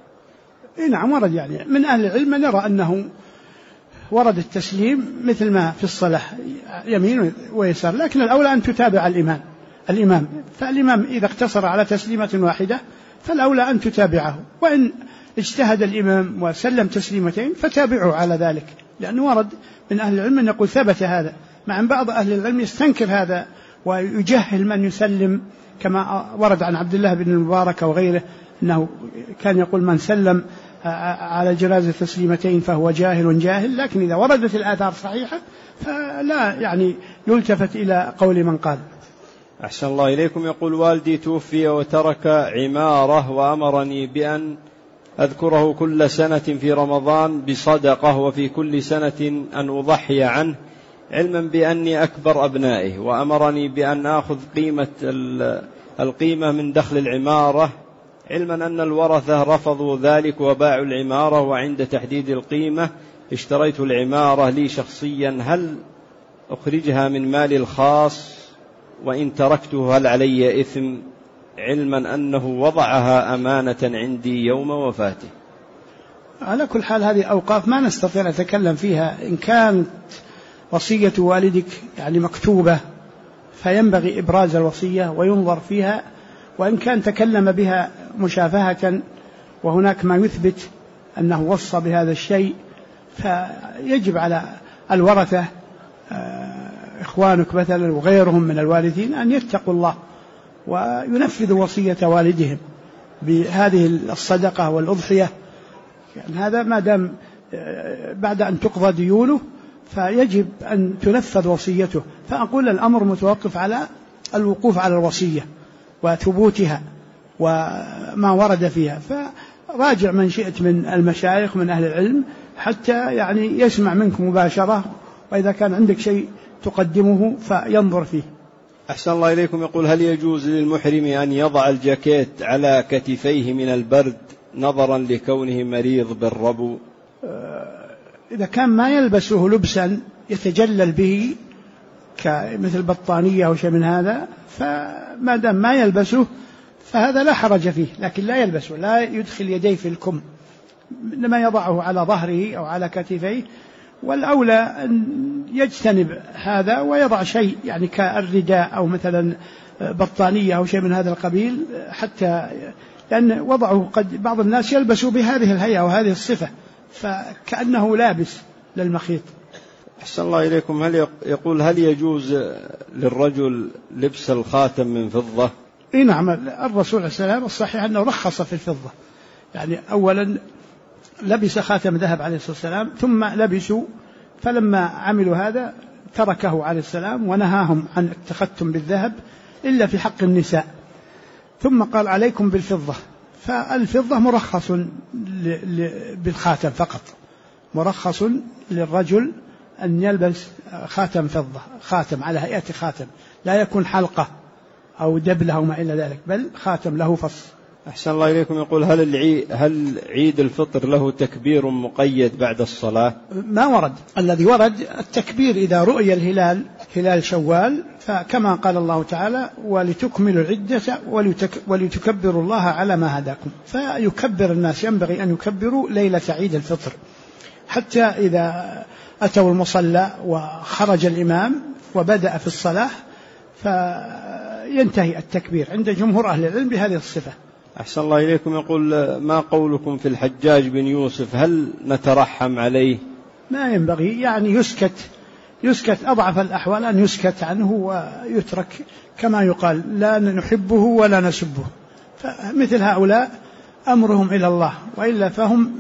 نعم، ورد يعني من أهل العلم نرى أنه ورد التسليم مثل ما في الصلاة يمين ويسار، لكن الأولى أن تتابع الإمام، فالإمام إذا اقتصر على تسليمة واحدة فالأولى أن تتابعه، وإن اجتهد الإمام وسلم تسليمتين فتابعه على ذلك، لأنه ورد من أهل العلم أن يقول ثبت هذا، مع أن بعض أهل العلم يستنكر هذا ويجهل من يسلم، كما ورد عن عبد الله بن المبارك وغيره أنه كان يقول من سلم على الجنازة تسليمتين فهو جاهل. لكن إذا وردت الآثار صحيحة فلا يعني يلتفت إلى قول من قال. أحسن الله إليكم. يقول: والدي توفي وترك عمارة، وأمرني بأن أذكره كل سنة في رمضان بصدقة، وفي كل سنة أن أضحي عنه، علما بأني أكبر أبنائه، وأمرني بأن أخذ القيمة من دخل العمارة علما أن الورثة رفضوا ذلك وباعوا العمارة، وعند تحديد القيمة اشتريت العمارة لي شخصيا، هل أخرجها من مالي الخاص؟ وإن تركته هل علي إثم؟ علما أنه وضعها أمانة عندي يوم وفاته. على كل حال هذه أوقاف ما نستطيع أن نتكلم فيها. إن كانت وصية والدك يعني مكتوبة فينبغي إبراز الوصية وينظر فيها، وإن كان تكلم بها مشافهة وهناك ما يثبت أنه وصى بهذا الشيء فيجب على الورثة إخوانك مثلا وغيرهم من الوارثين أن يتقوا الله وينفذوا وصية والدهم بهذه الصدقة والأضحية. يعني هذا ما دام بعد أن تقضى ديونه فيجب أن تنفذ وصيته. فأقول الأمر متوقف على الوقوف على الوصية وثبوتها وما ورد فيها. فراجع من شئت من المشايخ من أهل العلم حتى يعني يسمع منك مباشرة، وإذا كان عندك شيء تقدمه فينظر فيه. أحسن الله إليكم. يقول هل يجوز للمحرم أن يضع الجاكيت على كتفيه من البرد نظرا لكونه مريض بالربو؟ إذا كان ما يلبسه لبسا يتجلل به كمثل بطانية أو شيء من هذا، فما دام ما يلبسه فهذا لا حرج فيه، لكن لا يلبسه، لا يدخل يديه في الكم، إنما يضعه على ظهره أو على كتفيه. والأولى أن يجتنب هذا ويضع شيء يعني كالرداء أو مثلا بطانية أو شيء من هذا القبيل، حتى لأن وضعه قد بعض الناس يلبسوا بهذه الهيئة وهذه الصفة فكأنه لابس للمخيط. أحسن الله إليكم. يقول هل يجوز للرجل لبس الخاتم من فضة؟ نعم، الرسول عليه السلام الصحيح أنه رخص في الفضة. يعني أولا لبس خاتم ذهب عليه الصلاة والسلام، ثم لبسوا، فلما عملوا هذا تركه عليه السلام ونهاهم عن التختم بالذهب إلا في حق النساء، ثم قال عليكم بالفضة. فالفضة مرخص بالخاتم فقط، مرخص للرجل أن يلبس خاتم فضة، خاتم على هيئة خاتم، لا يكون حلقة أو دبلة أو ما إلى ذلك، بل خاتم له فص. أحسن الله إليكم. يقول هل عيد الفطر له تكبير مقيد بعد الصلاة؟ ما ورد. الذي ورد التكبير إذا رؤي الهلال هلال شوال، فكما قال الله تعالى ولتكملوا العدة ولتكبروا الله على ما هداكم، فيكبر الناس، ينبغي أن يكبروا ليلة عيد الفطر، حتى إذا أتوا المصلى وخرج الإمام وبدأ في الصلاة فينتهي التكبير عند جمهور أهل العلم بهذه الصفة. أحسن الله إليكم. يقول ما قولكم في الحجاج بن يوسف، هل نترحم عليه؟ ما ينبغي، يعني يسكت أضعف الأحوال أن يسكت عنه ويترك، كما يقال لا نحبه ولا نسبه. فمثل هؤلاء أمرهم إلى الله، وإلا فهم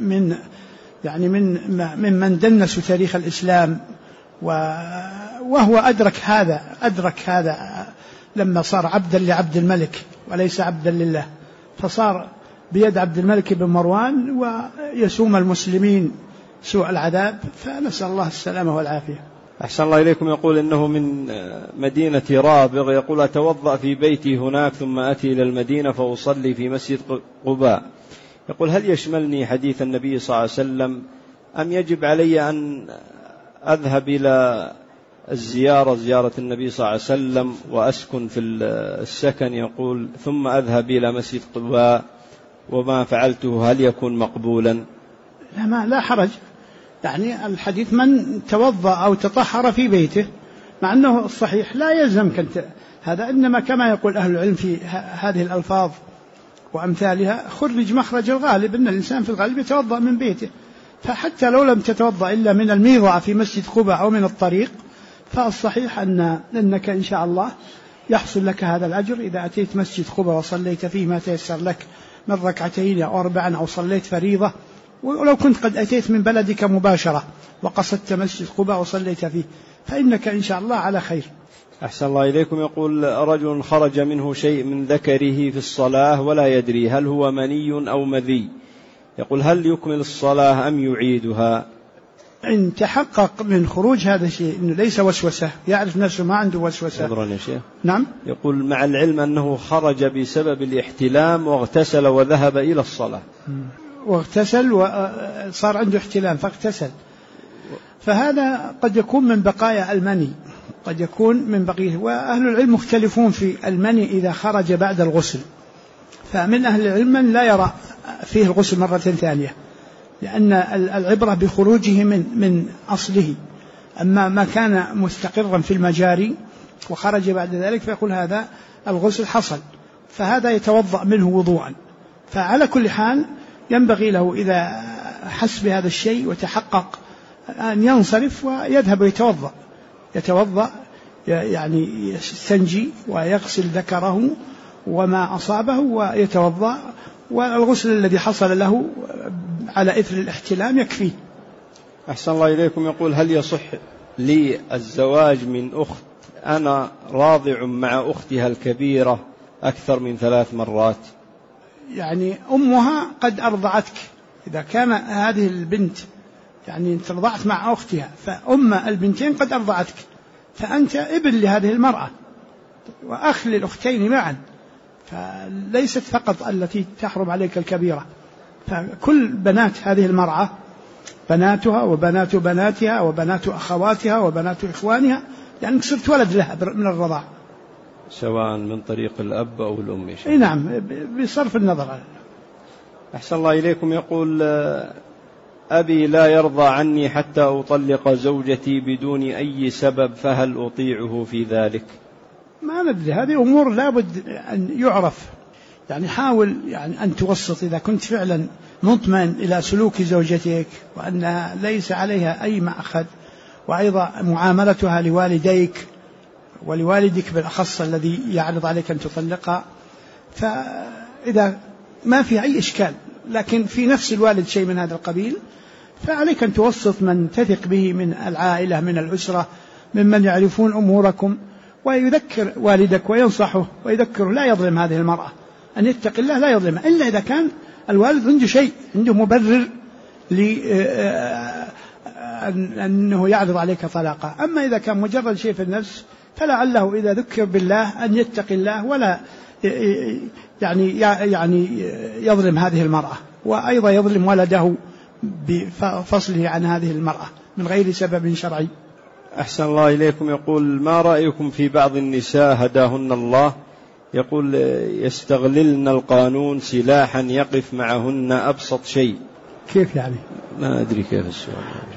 من دنسوا تاريخ الإسلام، وهو أدرك هذا لما صار عبدا لعبد الملك وليس عبدا لله، فصار بيد عبد الملك بن مروان ويسوم المسلمين سوء العذاب، فنسأل الله السلامة والعافية. أحسن الله إليكم. يقول إنه من مدينة رابغ، يقول أتوضأ في بيتي هناك ثم أتي إلى المدينة فأصلي في مسجد قباء. يقول هل يشملني حديث النبي صلى الله عليه وسلم أم يجب علي أن أذهب إلى زيارة النبي صلى الله عليه وسلم وأسكن في السكن، يقول ثم أذهب إلى مسجد قباء، وما فعلته هل يكون مقبولا؟ لا حرج. يعني الحديث من توضأ أو تطهر في بيته، مع أنه الصحيح لا يلزمك هذا، إنما كما يقول أهل العلم في هذه الألفاظ وأمثالها خرج مخرج الغالب، أن الإنسان في الغالب يتوضأ من بيته، فحتى لو لم تتوضأ إلا من الميضع في مسجد قباء أو من الطريق، فالصحيح أنك إن شاء الله يحصل لك هذا الأجر إذا أتيت مسجد قباء وصليت فيه ما تيسر لك من ركعتين أو 4 أو صليت فريضة، ولو كنت قد أتيت من بلدك مباشرة وقصدت مسجد قباء وصليت فيه فإنك إن شاء الله على خير. أحسن الله إليكم. يقول رجل خرج منه شيء من ذكره في الصلاة ولا يدري هل هو مني أو مذي، يقول هل يكمل الصلاة أم يعيدها؟ إن تحقق من خروج هذا الشيء إنه ليس وسوسة، يعرف نفسه ما عنده وسوسة. عذرا يا شيخ. نعم. يقول مع العلم أنه خرج بسبب الاحتلام واغتسل وذهب إلى الصلاة. واغتسل وصار عنده احتلام فاغتسل، فهذا قد يكون من بقايا المني، قد يكون من بقيه. وأهل العلم مختلفون في المني إذا خرج بعد الغسل، فمن أهل العلم من لا يرى فيه الغسل مرة ثانية، لأن العبرة بخروجه من أصله. أما ما كان مستقرا في المجاري وخرج بعد ذلك فيقول هذا الغسل حصل، فهذا يتوضأ منه وضوءا. فعلى كل حال ينبغي له إذا حس بهذا الشيء وتحقق أن ينصرف ويذهب يتوضأ يعني يستنجي ويغسل ذكره وما أصابه ويتوضأ، والغسل الذي حصل له على إثر الاحتلام يكفيه. أحسن الله إليكم. يقول هل يصح لي الزواج من أخت أنا راضع مع أختها الكبيرة أكثر من 3 مرات؟ يعني أمها قد أرضعتك، إذا كان هذه البنت يعني ترضعت مع أختها فأم البنتين قد أرضعتك، فأنت ابن لهذه المرأة وأخ للأختين معا، فليست فقط التي تحرم عليك الكبيرة، فكل بنات هذه المرأة بناتها وبنات بناتها وبنات أخواتها وبنات إخوانها، يعني صرت ولد لها من الرضاع، سواء من طريق الأب أو الأم. نعم بصرف النظر. أحسن الله إليكم. يقول أبي لا يرضى عني حتى أطلق زوجتي بدون أي سبب، فهل أطيعه في ذلك؟ ما ندري، هذه أمور لابد أن يعرف، يعني حاول يعني أن توسط إذا كنت فعلا مطمئن إلى سلوك زوجتك وأنها ليس عليها أي مأخذ، وأيضا معاملتها لوالديك ولوالدك بالأخص الذي يعرض عليك أن تطلقها، فإذا ما في أي إشكال لكن في نفس الوالد شيء من هذا القبيل، فعليك أن توسط من تثق به من العائلة من الأسرة ممن يعرفون أموركم، ويذكر والدك وينصحه ويذكره لا يظلم هذه المرأة، أن يتقي الله لا يظلمها، إلا إذا كان الوالد عنده شيء، عنده مبرر أنه يعرض عليك طلاقه. أما إذا كان مجرد شيء في النفس فلعله إذا ذكر بالله أن يتقي الله ولا يعني يظلم هذه المرأة، وأيضا يظلم ولده بفصله عن هذه المرأة من غير سبب شرعي. أحسن الله إليكم. يقول ما رأيكم في بعض النساء هداهن الله، يقول يستغللن القانون سلاحا يقف معهن أبسط شيء. كيف يعني؟ ما أدري كيف السؤال.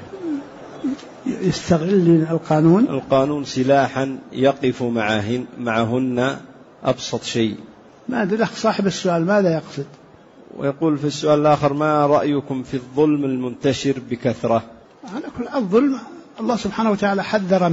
يستغللن القانون سلاحا يقف معهن أبسط شيء. ما أدري صاحب السؤال ماذا يقصد. ويقول في السؤال الآخر ما رأيكم في الظلم المنتشر بكثرة؟ على كل الظلم الله سبحانه وتعالى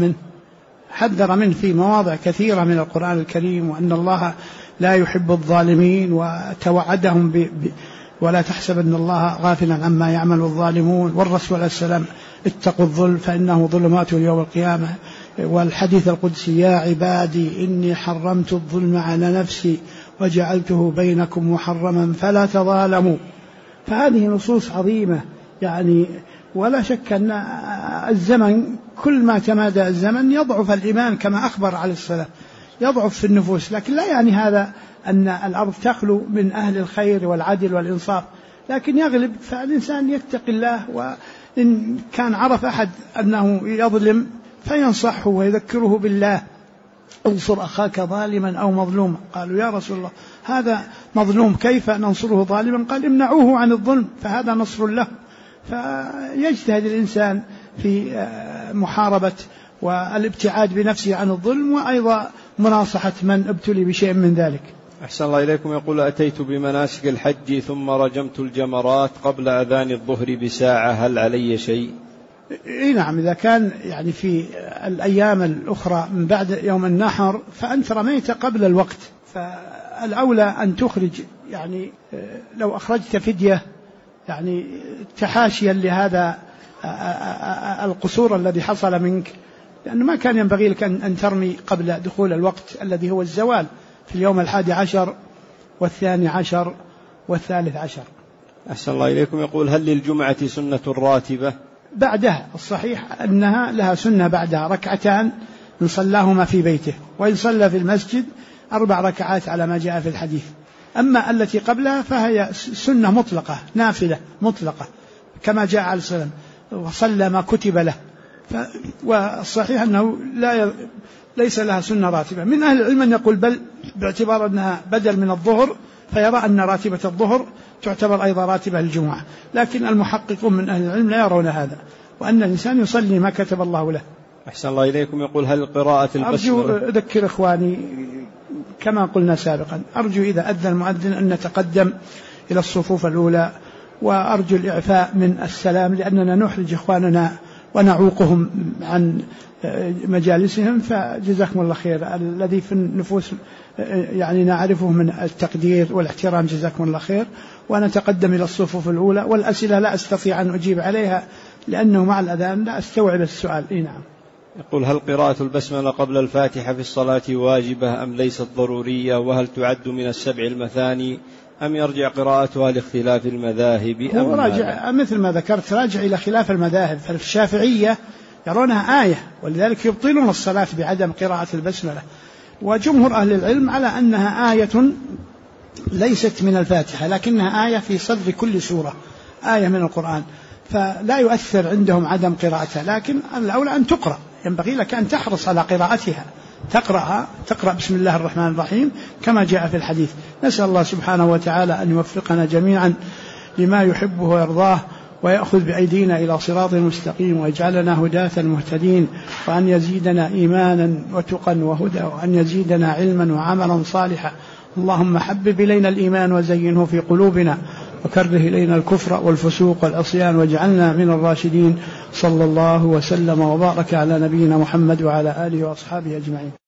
حذر منه في مواضع كثيرة من القرآن الكريم، وأن الله لا يحب الظالمين، وتوعدهم ولا تحسب أن الله غافلا عما يعمل الظالمون، والرسول عليه السلام اتقوا الظلم فإنه ظلمات يوم القيامة، والحديث القدسي يا عبادي إني حرمت الظلم على نفسي وجعلته بينكم محرما فلا تظالموا. فهذه نصوص عظيمة يعني، ولا شك أن الزمن كل ما تمادى الزمن يضعف الإيمان كما أخبر عليه الصلاة، يضعف في النفوس، لكن لا يعني هذا أن الأرض تخلو من أهل الخير والعدل والإنصاف، لكن يغلب، فالإنسان يتقي الله، وإن كان عرف أحد أنه يظلم فينصحه ويذكره بالله، انصر أخاك ظالما أو مظلوما. قالوا يا رسول الله هذا مظلوم كيف ننصره ظالما؟ قال امنعوه عن الظلم فهذا نصر له. فيجتهد الإنسان في محاربة والابتعاد بنفسه عن الظلم، وأيضا مناصحة من ابتلي بشيء من ذلك. أحسن الله إليكم. يقول أتيت بمناسك الحج ثم رجمت الجمرات قبل أذان الظهر بساعة، هل علي شيء؟ نعم، إذا كان يعني في الأيام الأخرى من بعد يوم النحر فأنت رميت قبل الوقت، فالأولى أن تخرج، يعني لو أخرجت فدية يعني تحاشيا لهذا القصور الذي حصل منك، لأنه ما كان ينبغي لك أن ترمي قبل دخول الوقت الذي هو الزوال في اليوم 11 و12 و13. أحسن الله إليكم. يقول هل للجمعة سنة راتبة؟ بعدها. الصحيح أنها لها سنة بعدها ركعتان إن صلاهما في بيته، وإن صلى في المسجد 4 ركعات على ما جاء في الحديث. أما التي قبلها فهي سنة مطلقة نافلة مطلقة كما جاء عليه السلام، وصلى ما كتب له. والصحيح أنه ليس لها سنة راتبة. من أهل العلم من يقول بل باعتبار أنها بدل من الظهر، فيرى أن راتبة الظهر تعتبر أيضا راتبة للجمعة، لكن المحققون من أهل العلم لا يرون هذا، وأن الإنسان يصلي ما كتب الله له. أحسن الله إليكم. يقول هل قراءة البسملة؟ أرجو أذكر إخواني كما قلنا سابقا، أرجو إذا أذن المؤذن أن نتقدم إلى الصفوف الأولى، وأرجو الإعفاء من السلام لأننا نحرج إخواننا ونعوقهم عن مجالسهم، فجزاكم الله خير. الذي في النفوس يعني نعرفه من التقدير والاحترام جزاكم الله خير. ونتقدم إلى الصفوف الأولى، والأسئلة لا أستطيع أن أجيب عليها لأنه مع الأذان لا أستوعب السؤال. نعم. يقول هل قراءة البسملة قبل الفاتحة في الصلاة واجبة أم ليست ضرورية، وهل تعد من السبع المثاني أم يرجع قراءتها لاختلاف المذاهب؟ هو راجع مثل ما ذكرت، راجع إلى خلاف المذاهب. فالشافعية يرونها آية، ولذلك يبطلون الصلاة بعدم قراءة البسملة، وجمهور أهل العلم على أنها آية ليست من الفاتحة، لكنها آية في صدر كل سورة، آية من القرآن، فلا يؤثر عندهم عدم قراءتها. لكن الأولى أن تقرأ، ينبغي لك أن تحرص على قراءتها، تقرأ بسم الله الرحمن الرحيم كما جاء في الحديث. نسأل الله سبحانه وتعالى أن يوفقنا جميعا لما يحبه ويرضاه، ويأخذ بأيدينا إلى صراط مستقيم، ويجعلنا هداة المهتدين، وأن يزيدنا إيمانا وتقا وهدى، وأن يزيدنا علما وعملا صالحا. اللهم حبب إلينا الإيمان وزينه في قلوبنا، وكره إلينا الكفر والفسوق والعصيان، واجعلنا من الراشدين. صلى الله وسلم وبارك على نبينا محمد وعلى آله وأصحابه أجمعين.